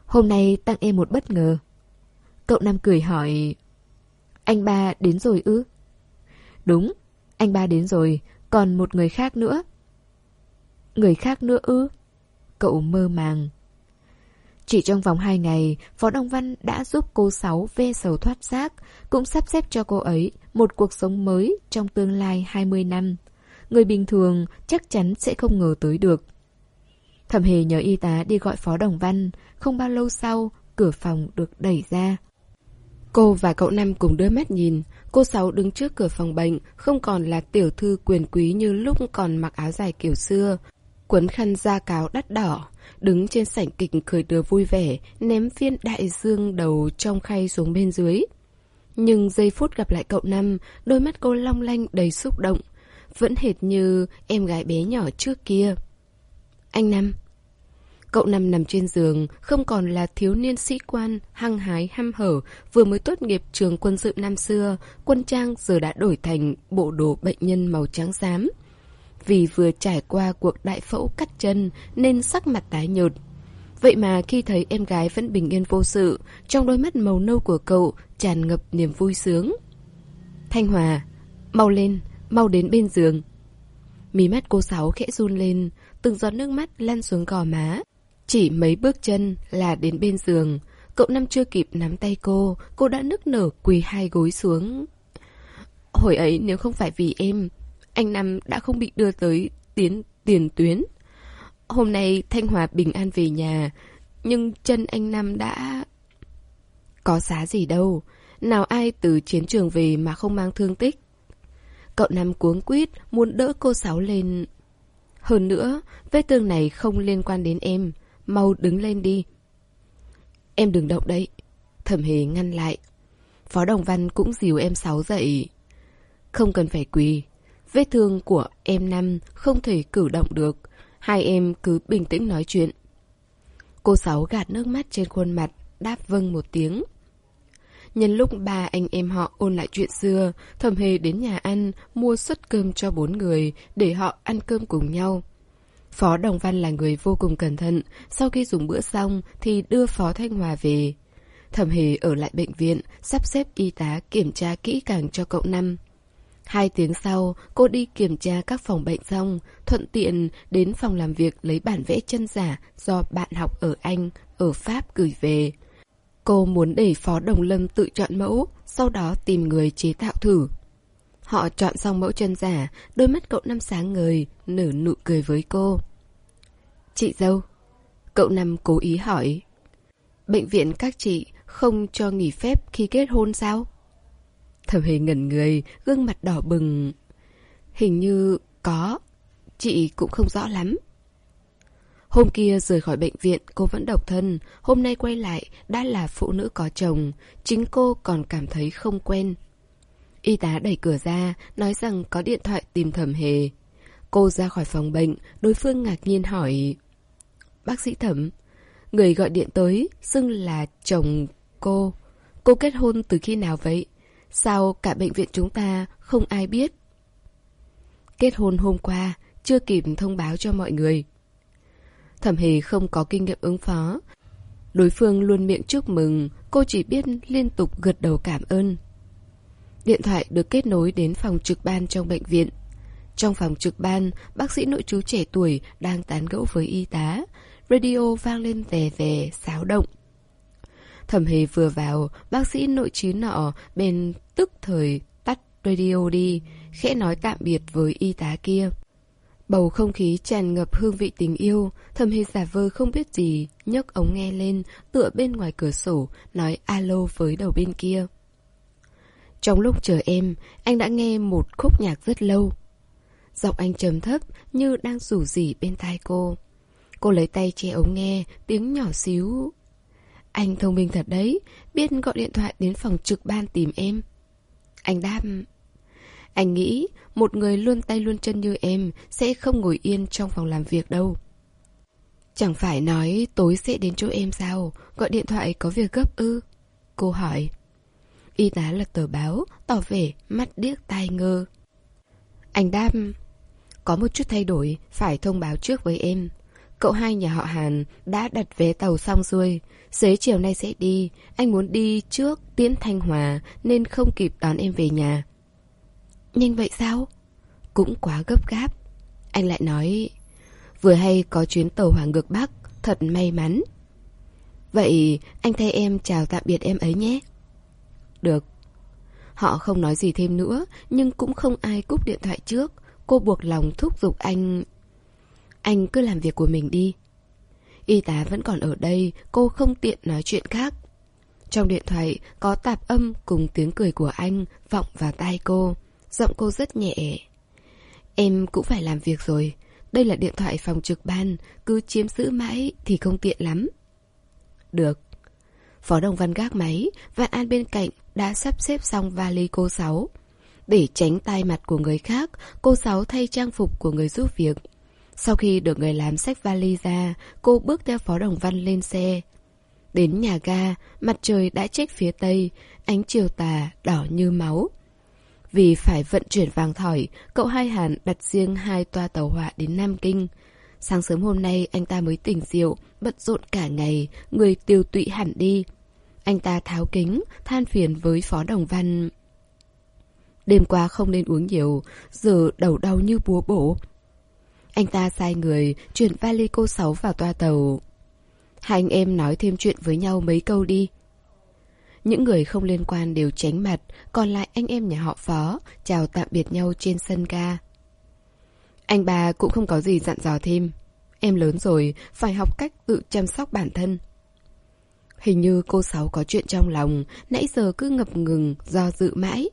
Hôm nay tặng em một bất ngờ. Cậu Năm cười hỏi, anh ba đến rồi ư? Đúng, anh ba đến rồi, còn một người khác nữa. Người khác nữa ư? Cậu mơ màng. Chỉ trong vòng hai ngày, Phó Đồng Văn đã giúp cô Sáu ve sầu thoát xác, cũng sắp xếp cho cô ấy một cuộc sống mới trong tương lai hai mươi năm. Người bình thường chắc chắn sẽ không ngờ tới được. Thẩm Hề nhờ y tá đi gọi Phó Đồng Văn, không bao lâu sau, cửa phòng được đẩy ra. Cô và cậu Năm cùng đưa mắt nhìn, cô Sáu đứng trước cửa phòng bệnh, không còn là tiểu thư quyền quý như lúc còn mặc áo dài kiểu xưa, quấn khăn da cáo đắt đỏ, đứng trên sảnh kịch cười đùa vui vẻ, ném viên đại dương đầu trong khay xuống bên dưới. Nhưng giây phút gặp lại cậu Năm, đôi mắt cô long lanh đầy xúc động, vẫn hệt như em gái bé nhỏ trước kia. Anh Năm. Cậu Năm nằm trên giường, không còn là thiếu niên sĩ quan, hăng hái hăm hở, vừa mới tốt nghiệp trường quân sự năm xưa, quân trang giờ đã đổi thành bộ đồ bệnh nhân màu trắng xám. Vì vừa trải qua cuộc đại phẫu cắt chân nên sắc mặt tái nhợt. Vậy mà khi thấy em gái vẫn bình yên vô sự, trong đôi mắt màu nâu của cậu tràn ngập niềm vui sướng. Thanh Hòa, mau lên, mau đến bên giường. Mí mắt cô Sáu khẽ run lên, từng giọt nước mắt lăn xuống gò má. Chỉ mấy bước chân là đến bên giường. Cậu Năm chưa kịp nắm tay cô, cô đã nức nở quỳ hai gối xuống. Hồi ấy nếu không phải vì em, anh Năm đã không bị đưa tới tiến tiền tuyến. Hôm nay Thanh Hòa bình an về nhà, nhưng chân anh Năm đã... Có giá gì đâu, nào ai từ chiến trường về mà không mang thương tích. Cậu Năm cuống quýt muốn đỡ cô Sáu lên. Hơn nữa, vết thương này không liên quan đến em, mau đứng lên đi. Em đừng động đấy. Thẩm Hề ngăn lại. Phó Đồng Văn cũng dìu em Sáu dậy. Không cần phải quỳ, vết thương của em Năm không thể cử động được, hai em cứ bình tĩnh nói chuyện. Cô Sáu gạt nước mắt trên khuôn mặt, đáp vâng một tiếng. Nhân lúc ba anh em họ ôn lại chuyện xưa, Thẩm Hề đến nhà ăn mua suất cơm cho bốn người để họ ăn cơm cùng nhau. Phó Đồng Văn là người vô cùng cẩn thận, sau khi dùng bữa xong thì đưa Phó Thanh Hòa về. Thẩm Hề ở lại bệnh viện, sắp xếp y tá kiểm tra kỹ càng cho cậu Năm. Hai tiếng sau, cô đi kiểm tra các phòng bệnh xong, thuận tiện đến phòng làm việc lấy bản vẽ chân giả do bạn học ở Anh, ở Pháp gửi về. Cô muốn để Phó Đồng Lâm tự chọn mẫu, sau đó tìm người chế tạo thử. Họ chọn xong mẫu chân giả, đôi mắt cậu Năm sáng ngời, nở nụ cười với cô. Chị dâu, cậu Năm cố ý hỏi. Bệnh viện các chị không cho nghỉ phép khi kết hôn sao? Thẩm Hề ngẩn người, gương mặt đỏ bừng. Hình như có, chị cũng không rõ lắm. Hôm kia rời khỏi bệnh viện cô vẫn độc thân, hôm nay quay lại đã là phụ nữ có chồng, chính cô còn cảm thấy không quen. Y tá đẩy cửa ra, nói rằng có điện thoại tìm Thẩm Hề. Cô ra khỏi phòng bệnh, đối phương ngạc nhiên hỏi. Bác sĩ Thẩm, người gọi điện tới, xưng là chồng cô. Cô kết hôn từ khi nào vậy? Sao cả bệnh viện chúng ta không ai biết? Kết hôn hôm qua, chưa kịp thông báo cho mọi người. Thẩm Hề không có kinh nghiệm ứng phó. Đối phương luôn miệng chúc mừng, cô chỉ biết liên tục gật đầu cảm ơn. Điện thoại được kết nối đến phòng trực ban trong bệnh viện. Trong phòng trực ban, bác sĩ nội trú trẻ tuổi đang tán gẫu với y tá. Radio vang lên vè vè, xáo động. Thẩm Hề vừa vào, bác sĩ nội trú nọ bên tức thời tắt radio đi, khẽ nói tạm biệt với y tá kia. Bầu không khí tràn ngập hương vị tình yêu, Thẩm Hề giả vờ không biết gì, nhấc ống nghe lên, tựa bên ngoài cửa sổ, nói alo với đầu bên kia. Trong lúc chờ em, anh đã nghe một khúc nhạc rất lâu. Giọng anh trầm thấp như đang rủ rỉ bên tai cô. Cô lấy tay che ống nghe, tiếng nhỏ xíu. Anh thông minh thật đấy, biết gọi điện thoại đến phòng trực ban tìm em. Anh đáp. Anh nghĩ một người luôn tay luôn chân như em sẽ không ngồi yên trong phòng làm việc đâu. Chẳng phải nói tối sẽ đến chỗ em sao? Gọi điện thoại có việc gấp ư? Cô hỏi. Y tá lật tờ báo, tỏ vẻ mắt điếc tai ngơ. Anh đáp. Có một chút thay đổi, phải thông báo trước với em. Cậu hai nhà họ Hàn đã đặt vé tàu xong xuôi. Xế chiều nay sẽ đi. Anh muốn đi trước tiễn Thanh Hòa nên không kịp đón em về nhà. Nhanh vậy sao? Cũng quá gấp gáp. Anh lại nói, vừa hay có chuyến tàu hỏa ngược Bắc, thật may mắn. Vậy anh thay em chào tạm biệt em ấy nhé. Được. Họ không nói gì thêm nữa, nhưng cũng không ai cúp điện thoại trước. Cô buộc lòng thúc giục anh. Anh cứ làm việc của mình đi. Y tá vẫn còn ở đây, cô không tiện nói chuyện khác. Trong điện thoại có tạp âm cùng tiếng cười của anh vọng vào tai cô. Giọng cô rất nhẹ. Em cũng phải làm việc rồi. Đây là điện thoại phòng trực ban, cứ chiếm giữ mãi thì không tiện lắm. Được. Phó Đồng Văn gác máy, Vạn An bên cạnh đã sắp xếp xong vali cô Sáu. Để tránh tai mặt của người khác, cô Sáu thay trang phục của người giúp việc. Sau khi được người làm xách vali ra, cô bước theo Phó Đồng Văn lên xe. Đến nhà ga, mặt trời đã chếch phía tây, ánh chiều tà đỏ như máu. Vì phải vận chuyển vàng thỏi, cậu hai Hàn đặt riêng hai toa tàu hỏa đến Nam Kinh. Sáng sớm hôm nay anh ta mới tỉnh rượu, bận rộn cả ngày, người tiều tụy hẳn đi. Anh ta tháo kính, than phiền với Phó Đồng Văn. Đêm qua không nên uống nhiều, giờ đầu đau như búa bổ. Anh ta sai người chuyển vali cô Sáu vào toa tàu. Hai anh em nói thêm chuyện với nhau mấy câu đi. Những người không liên quan đều tránh mặt, còn lại anh em nhà họ Phó chào tạm biệt nhau trên sân ga. Anh bà cũng không có gì dặn dò thêm. Em lớn rồi, phải học cách tự chăm sóc bản thân. Hình như cô Sáu có chuyện trong lòng, nãy giờ cứ ngập ngừng, do dự mãi.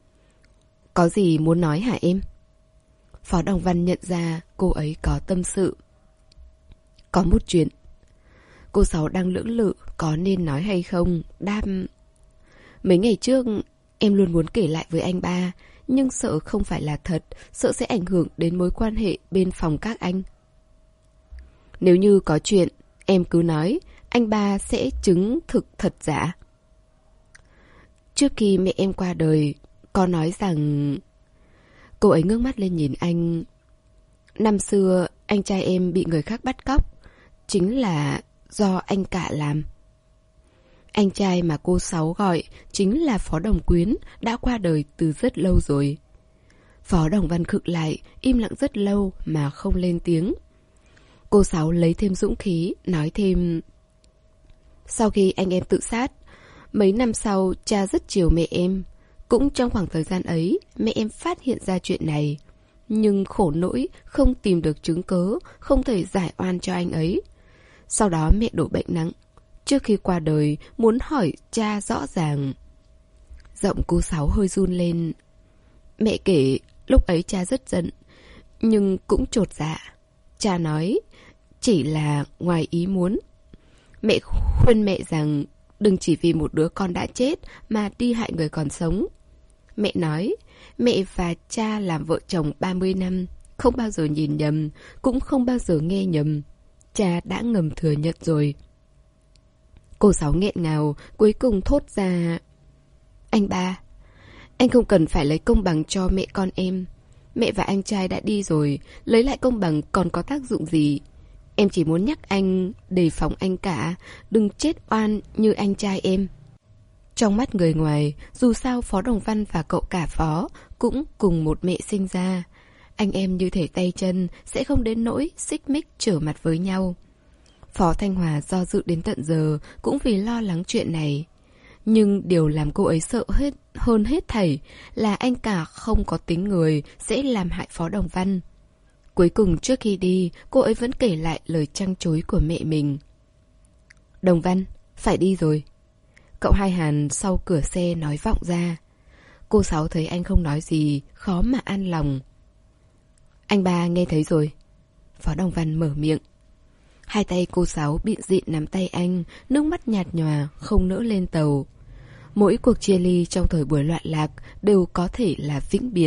Có gì muốn nói hả em? Phó Đồng Văn nhận ra cô ấy có tâm sự. Có một chuyện. Cô Sáu đang lưỡng lự có nên nói hay không, đáp. Mấy ngày trước em luôn muốn kể lại với anh ba, nhưng sợ không phải là thật, sợ sẽ ảnh hưởng đến mối quan hệ bên phòng các anh. Nếu như có chuyện, em cứ nói, anh ba sẽ chứng thực thật giả. Trước khi mẹ em qua đời, có nói rằng... Cô ấy ngước mắt lên nhìn anh. Năm xưa, anh trai em bị người khác bắt cóc, chính là do anh cả làm. Anh trai mà cô Sáu gọi chính là Phó Đồng Quyến, đã qua đời từ rất lâu rồi. Phó Đồng Văn khựng lại, im lặng rất lâu mà không lên tiếng. Cô Sáu lấy thêm dũng khí, nói thêm. Sau khi anh em tự sát, mấy năm sau cha rất chiều mẹ em. Cũng trong khoảng thời gian ấy, mẹ em phát hiện ra chuyện này. Nhưng khổ nỗi không tìm được chứng cớ, không thể giải oan cho anh ấy. Sau đó mẹ đổ bệnh nặng. Trước khi qua đời, muốn hỏi cha rõ ràng. Giọng cô Sáu hơi run lên. Mẹ kể, lúc ấy cha rất giận, nhưng cũng chột dạ. Cha nói, chỉ là ngoài ý muốn. Mẹ khuyên mẹ rằng, đừng chỉ vì một đứa con đã chết mà đi hại người còn sống. Mẹ nói, mẹ và cha làm vợ chồng ba mươi năm, không bao giờ nhìn nhầm, cũng không bao giờ nghe nhầm. Cha đã ngầm thừa nhận rồi. Cô Sáu nghẹn ngào, cuối cùng thốt ra. Anh ba, anh không cần phải lấy công bằng cho mẹ con em. Mẹ và anh trai đã đi rồi, lấy lại công bằng còn có tác dụng gì. Em chỉ muốn nhắc anh đề phòng anh cả, đừng chết oan như anh trai em. Trong mắt người ngoài, dù sao Phó Đồng Văn và cậu cả Phó cũng cùng một mẹ sinh ra. Anh em như thể tay chân, sẽ không đến nỗi xích mích trở mặt với nhau. Phó Thanh Hòa do dự đến tận giờ cũng vì lo lắng chuyện này. Nhưng điều làm cô ấy sợ hết, hơn hết thảy là anh cả không có tính người sẽ làm hại Phó Đồng Văn. Cuối cùng trước khi đi, cô ấy vẫn kể lại lời trăng trối của mẹ mình. Đồng Văn, phải đi rồi. Cậu hai Hàn sau cửa xe nói vọng ra. Cô Sáu thấy anh không nói gì, khó mà an lòng. Anh ba nghe thấy rồi. Phó Đồng Văn mở miệng. Hai tay cô Sáu bịn dịn nắm tay anh, nước mắt nhạt nhòa, không nỡ lên tàu. Mỗi cuộc chia ly trong thời buổi loạn lạc đều có thể là vĩnh biệt.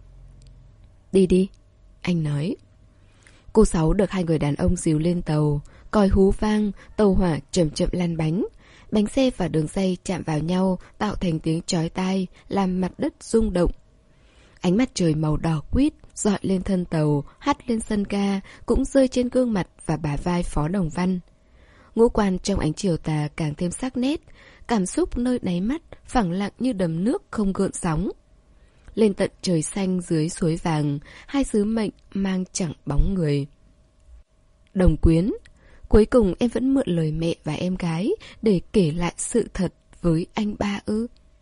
Đi đi, anh nói. Cô Sáu được hai người đàn ông dìu lên tàu. Còi hú vang, tàu hỏa chậm chậm lăn bánh. Bánh xe và đường ray chạm vào nhau, tạo thành tiếng chói tai, làm mặt đất rung động. Ánh mặt trời màu đỏ quýt dọi lên thân tàu, hắt lên sân ga, cũng rơi trên gương mặt và bả vai Phó Đồng Văn. Ngũ quan trong ánh chiều tà càng thêm sắc nét, cảm xúc nơi đáy mắt phẳng lặng như đầm nước không gợn sóng. Lên tận trời xanh dưới suối vàng, hai sứ mệnh mang chẳng bóng người. Đồng Quyến, cuối cùng em vẫn mượn lời mẹ và em gái để kể lại sự thật với anh ba ư?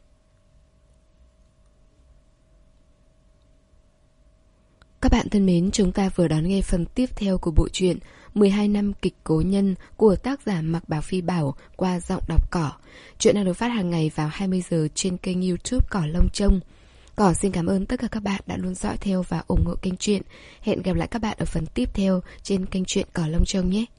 Các bạn thân mến, chúng ta vừa đón nghe phần tiếp theo của bộ truyện mười hai năm kịch cố nhân của tác giả Mạc Bảo Phi Bảo qua giọng đọc Cỏ. Chuyện đang được phát hàng ngày vào hai mươi giờ trên kênh YouTube Cỏ Lông Trông. Cỏ xin cảm ơn tất cả các bạn đã luôn dõi theo và ủng hộ kênh truyện. Hẹn gặp lại các bạn ở phần tiếp theo trên kênh truyện Cỏ Lông Trông nhé.